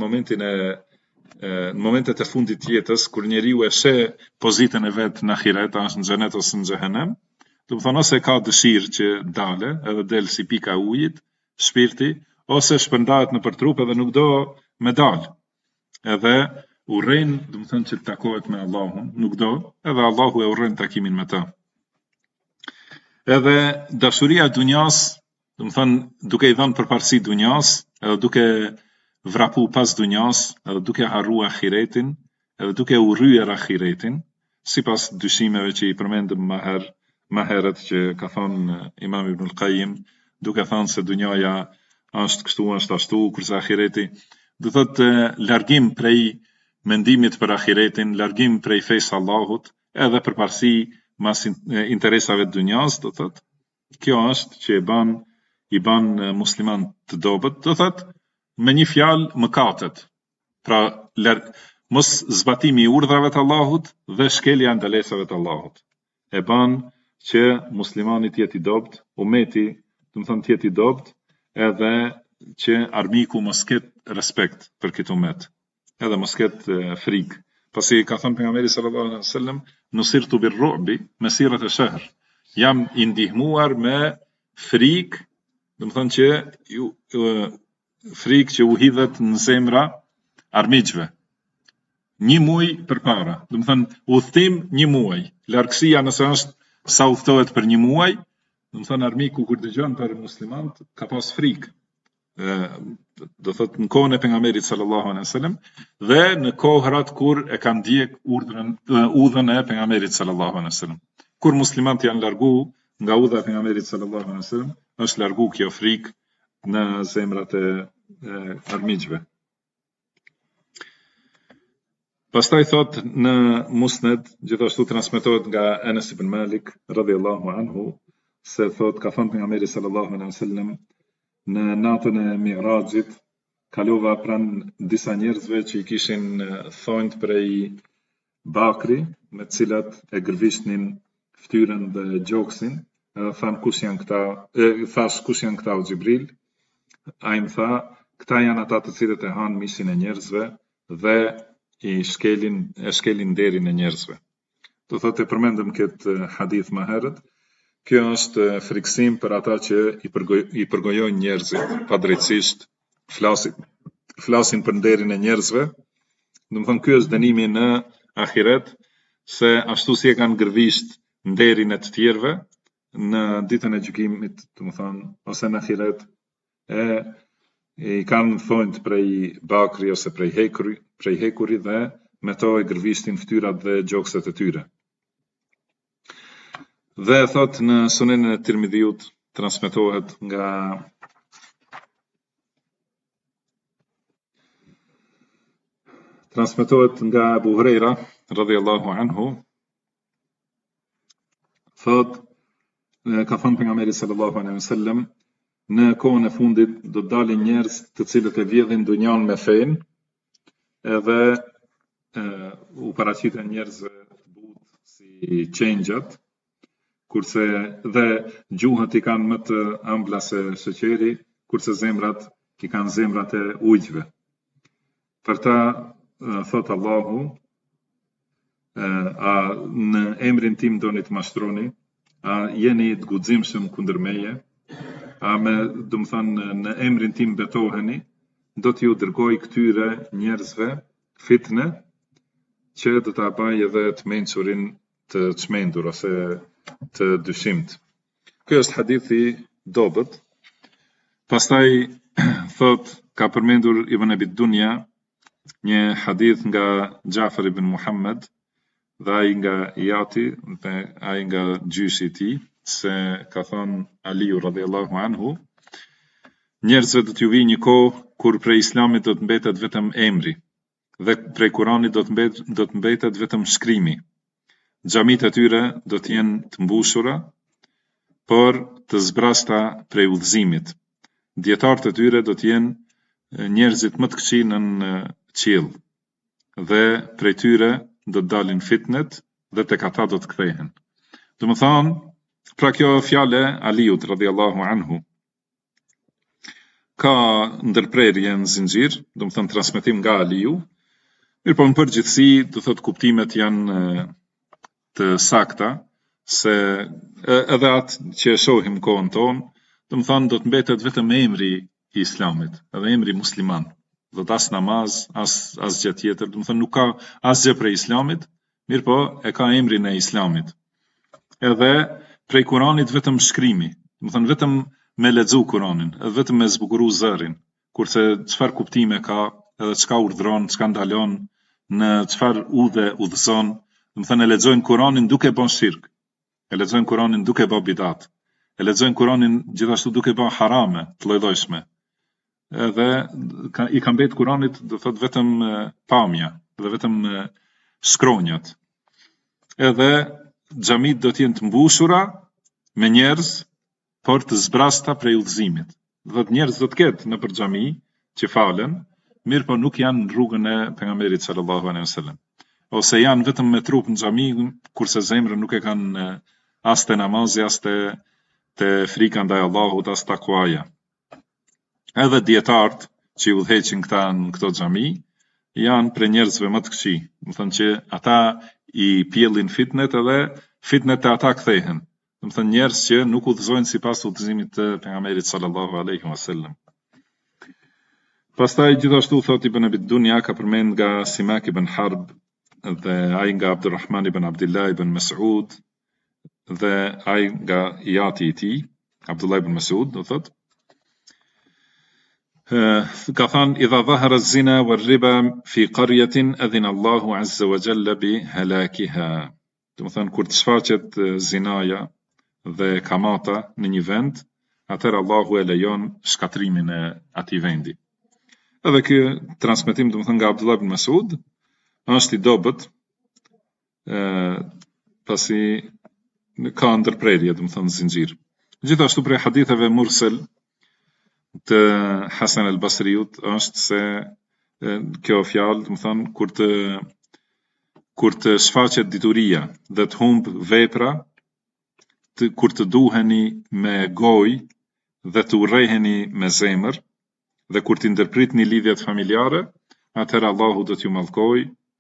në momentet e fundit të jetës, kur njeriu e sheh pozitën e vet në ahiret, është në xhenet ose në xhehenem, do të thonë ose ka dëshirë që dale, edhe del si pika e ujit, shpirti, ose shpërndahet nëpër trup edhe nuk do me dal. Edhe urren, do të thonë që të takohet me Allahun, nuk do, edhe Allahu e urren takimin me të. Edhe dashuria e dunjas, do të thënë duke i dhënë përparësi dunjas, edhe duke vrapu pas dunjas, edhe duke harruar ahiretin, edhe duke urryer ahiretin, sipas dyshimeve që i përmendëm më herët që ka thënë Imam Ibn al-Qayyim, duke thënë se dunjaja është kështu, është ashtu, kurse ahireti, do thotë largim prej mendimit për ahiretin, largim prej fesë Allahut, edhe përparësi mas interesave të dunjas, do thotë, kjo është që i ban musliman të dobët, do thotë, me një fjalë mëkatet. Pra, mos zbatimi i urdhrave të Allahut dhe shkelja ndalesave të Allahut. E ban që muslimani të jetë i dobët, umeti, do të thonë të jetë i dobët, edhe që armiku mos ketë respekt për këtë umet, edhe mos ketë frikë. Pasi ka thënë pejgamberi sallallahu alaihi wasallam, nusirtu bir-ru'bi masirat ash-shahr. Jam i ndihmuar me frikë, do të thonë që frikë që u hidhet në zemra armiqve. Një muaj përpara, do të thënë udhtim një muaj. Largësia nëse është sa udhtohet për një muaj, do të thënë armiku kur dëgjon për muslimanët ka pas frikë. Do thotë në kohën e pejgamberit sallallahu alaihi wasallam dhe në kohrat kur e kanë ndjek udhën e pejgamberit sallallahu alaihi wasallam. Kur muslimanët janë largu nga udha e pejgamberit sallallahu alaihi wasallam, është largu kjo frikë në zemrat e armiqve. Pastaj thot në Musned, gjithashtu transmetohet nga Anas ibn Malik radhiyallahu anhu se thot ka thënë pejgamberi sallallahu alaihi wasallam në natën e Mi'rajit kalova pranë disa njerëzve që i kishin thonjt prej bakri me të cilat e gërvishtnin ftyrën dhe gjoksin. Thanë kush janë këta? Thash kush janë këta o Xhibril? Ai më tha, këta janë ata të cilët e hanë mishin e njerëzve dhe e shkelin nderin e njerëzve. Do thotë e përmendëm këtë hadith më herët. Kjo është friksim për ata që i përgojojnë njerëzit padrejtësisht, flasin për nderin e njerëzve. Do të thonë ky është dënimi në ahiret, se ashtu si e kanë gërvisht nderin e të tjerëve në ditën e gjykimit, do të thonë, ose në ahiret i kanë thonjt prej bakri ose prej hekuri dhe me to e gërvishtin ftyrat dhe gjokset e tyre. Dhe thot në Sunenin e Tirmidhiut transmetohet nga Abu Huraira radhiyallahu anhu, thot ka thënë pejgamberi sallallahu alaihi wasallam, në kohën e fundit do të dalin njerëz të cilët e vjedhin dunjan me fen, edhe u paraqiten njerëzve të butë si qengjat, kurse dhe gjuhët i kanë më të ëmbla se sheqeri, kurse zemrat i kanë zemrat e ujqve. Për ta thot Allahu, a në emrin tim doni të mashtroni, a jeni të guximshëm kundër meje, a do të thënë në emrin tim betoheni, do t'ju dërgoj këtyre njerëzve fitne që do ta bëj edhe të mençurin të çmendur ose të dyshimt. Ky është hadithi dobët. Pastaj thot ka përmendur Ibn Abi Dunya një hadith nga Jafar ibn Muhammad dhe ai nga Jati dhe ai nga gjyshi i tij, se ka thënë Aliu radhiyallahu anhu, njerëzve do t'ju vijë një kohë kur prej Islamit do të mbetet vetëm emri dhe prej Kuranit do të mbetet vetëm shkrimi. Xhamit e tyre do të jenë të mbushura, por të zbrasta prej udhëzimit. Dietarët e tyre do të jenë njerëzit më të këqij në qiell dhe prej tyre do të dalin fitnet dhe tek ata do të kthehen. Do të thonë, pra kjo fjale Aliut radhiyallahu anhu ka ndërprerje në zinxhir, do të thonë transmetim nga Aliu, mirë po në përgjithësi do thotë kuptimet janë të sakta, se edhe atë që e shohim kohën tonë, do të thonë do të mbetet vetëm emri i Islamit, edhe emri musliman. Do të as namaz, as gjë tjetër, do të thonë nuk ka asgjë prej Islamit, mirë po e ka emrin e Islamit. Edhe prej Kuranit vetëm shkrimi, do të thonë vetëm me lexu Kuranin, edhe vetëm me zbukuru zërin, kurse çfarë kuptime ka, edhe çka urdhron, çka ndalon, në çfarë udhëzon, do të thënë e lexojnë Kuranin duke bën shirk, e lexojnë Kuranin duke bën bidat, e lexojnë Kuranin gjithashtu duke bën harame të lloj-llojshme. Edhe i ka mbet Kuranit do thot vetëm pamja dhe vetëm shkronjat. Edhe xhamit do të jenë të mbushura me njerëz, por të zbrasta prej udhëzimit. Do thot njerëz do të ketë nëpër xhami që falen, mirë po nuk janë në rrugën e pejgamberit sallallahu alaihi wasallam. Ose janë vetëm me trup në xhami, kurse zemrën nuk e kanë as te namazi, as te frika ndaj Allahut, as takuaja. Edhe dietarët që i udhëheqin këta në këto xhami janë për njerëzve më të këqij. Do të thonë që ata i pjellin fitnet edhe fitnet e ata kthehen. Do të thonë njerëz që nuk udhëzojnë sipas udhëzimit të pejgamberit sallallahu alaihi wasallam. Pastaj gjithashtu thot Ibn Abi Dunya ka përmend nga Simak ibn Harb dhe ai nga Abdulrahman ibn Abdullah ibn Mas'ud dhe ai nga Jati i tij, Abdullah ibn Mas'ud, do thot ka thënë idha dhahara az-zina war-riba fi qaryatin adhina Allahu azza wa jalla bi halakiha. Do të thënë kur të shfaqet zinaja dhe kamata në një vend, atëherë Allahu e lejon shkatrimin e atij vendi. Edhe ky transmetim do të thënë nga Abdullah ibn Mas'ud është I dobët, pasi ka ndërprerje, do të thënë zinxhir. Gjithashtu prej haditheve mursel të Hasan al-Basriut është se kjo fjalë, do të thënë kur të shfaqet dituria dhe të humb vepra, kur të duheni me gojë dhe të urreheni me zemër, dhe kur të ndërpritni lidhjet familjare, atëherë Allahu do t'ju mallkojë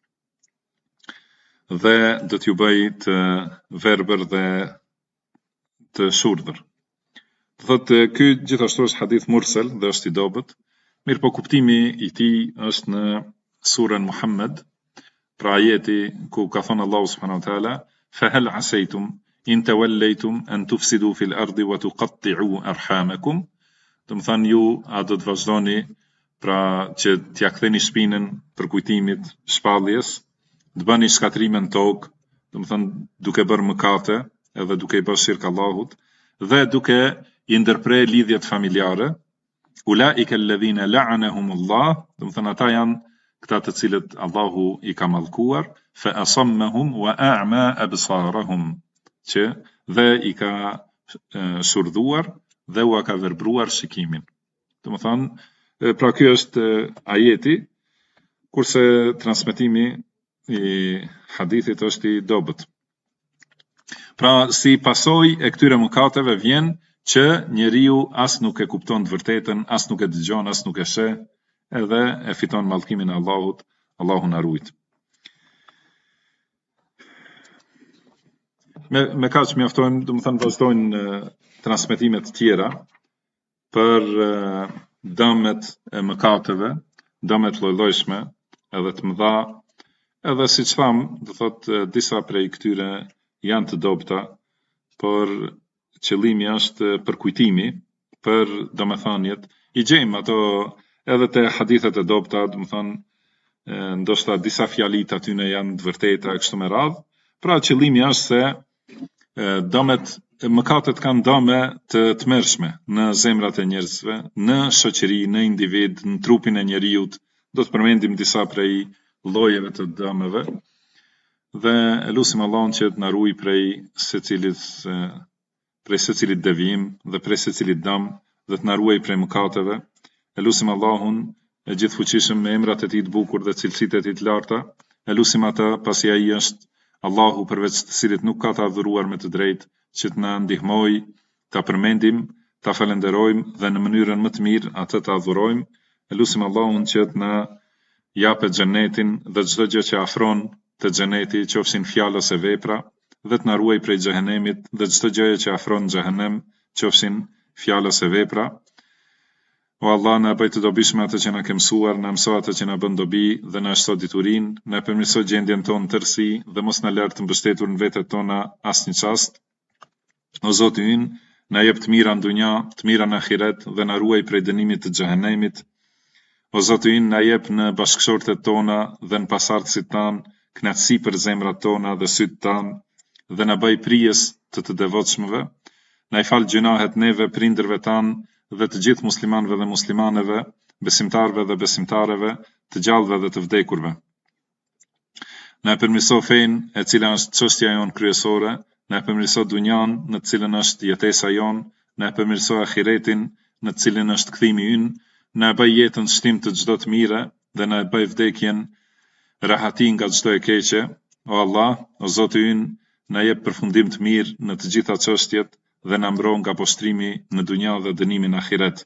dhe do t'ju bëj të verbër dhe të shurdhër. Thotë ky gjithashtu është hadith mursel dhe është I dobët, mirë po kuptimi I tij është në surën Muhammed, pra ajeti ku ka thënë Allahu subhanahu wa taala, fa hal asaytum in tawallaytum an tufsidu fil ardi wa tuqatti'u arhamakum. Do të thënë ju a do të vazhdoni pra që t'ja ktheni shpinën për kujtimit shpalljes, të bëni shkatrime në tokë, do të thënë duke bërë mëkate edhe duke I bërë shirk Allahut dhe duke I ndërprer lidhjet familjare, ulaika alladhina la'anahumullah, do të thënë ata janë këta të cilët Allahu I ka mallkuar, fa asammahum wa a'ma absarahum, që dhe I ka shurdhuar dhe u ka verbruar shikimin. Do të thënë, pra ky është ajeti, kurse transmetimi I hadithit është I dobët. Pra si pasojë e këtyre mëkateve vjen që njeriu as nuk e kupton të vërtetën, as nuk e dëgjon, as nuk e sheh, edhe e fiton mallkimin e Allahut, Allahu na ruajt. Me kaq mjaftojnë, do të thënë vazhdojnë transmetimet tjera për dëmet e mëkateve, dëmet lloj-llojshme, edhe të mëdha, edhe siç tham, do thotë disa prej këtyre janë të dobta, por qëllimi është për kujtimi, për domethënjet. I gjejmë ato edhe te hadithet e dobta, do të thënë ndoshta disa fjalit aty ne janë të vërteta kështu me radhë. Pra qëllimi është se mëkatet kanë dëme të tmerrshme në zemrat e njerëzve, në shoqëri, në individ, në trupin e njeriut. Do të përmendim disa prej llojeve të dëmeve dhe lutim Allahun që të na ruaj prej secilit devijim dhe prej secilit dëm dhe të na ruaj prej mëkateve. Lutim Allahun e gjithfuqishëm me emrat e tij të bukur dhe cilësitë e tij të larta. Lutim atë pasi ai është Allahu përveç të cilit nuk ka të adhuruar me të drejtë, që të na ndihmoj ta përmendim, ta falenderojmë dhe në mënyrën më të mirë atë të adhurojmë. Lutim Allahun që të na japet xhenetin dhe çdo gjë që afron te xheneti, qofshin fjalë ose vepra, dhe të na ruaj prej xhehenemit dhe çdo gjë që afron xhehenem, qofshin fjalë ose vepra. O Allah, na bëj të dobishme atë që na ke mësuar, na mëso atë që na bën dobi dhe na shto diturinë, na përmirëso gjendjen tonë tërësi dhe mos na lër të mbështetur në vetet tona asnjë çast. O Zoti ynë, na jep të mira në dunja, të mira në ahiret dhe na ruaj prej dënimit të xhehenemit. O Zoti ynë, na jep në bashkëshortet tona dhe në pasardhësit tanë kënaqësi për zemrat tona dhe sytë tanë dhe na bëj prijes të devotshmëve. Na I fal gjunahet neve, prindërve tanë dhe të gjithë muslimanëve dhe muslimaneve, besimtarëve dhe besimtareve, të gjallëve dhe të vdekurve. Na përmirëso fenë e cila është çështja jonë kryesore, na përmirëso dunjan në të cilën është jetesa jonë, na përmirëso ahiretin në të cilin është kthimi ynë, na bëj jetën shtim të çdo të mire dhe na bëj vdekjen rahati nga çdo e keqe. O Allah, o Zoti ynë, na jep përfundim të mirë në të gjitha çështjet dhe na mbron nga poshtrimi në dunja dhe dënimin në ahiret.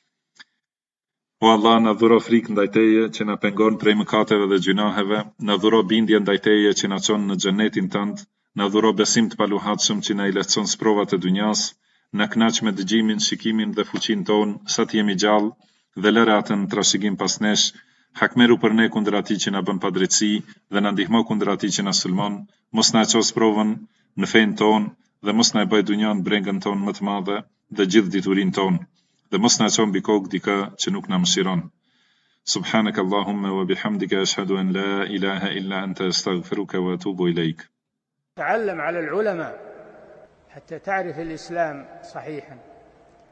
O Allah, na dhuro frikë ndaj Teje që na pengon prej mëkateve dhe gjunaheve, na dhuro bindje ndaj Teje që na çon në xhenetin tënd, na dhuro besim të paluhatshëm që na I lehtëson sprovat e dunjas, na kënaq me dëgjimin, shikimin dhe fuqinë tonë sa të jemi gjallë dhe lëre atë në trashëgim pas nesh. Hakmeru për ne kundër atij që na bën padrejtësi dhe na ndihmo kundër atij që na sulmon. Mos na ços provën në fenë tonë dhe mos na bëj dunjan brengën tonë më të madhe dhe gjithë diturinë tonë. Dhe mos na çon mbi kokë dikë që nuk na mëshiron. Subhanaka Allahumma wa bihamdika ashhadu an la ilaha illa anta astaghfiruka wa atubu ilayk. تعلم على العلماء حتى تعرف الإسلام صحيحا.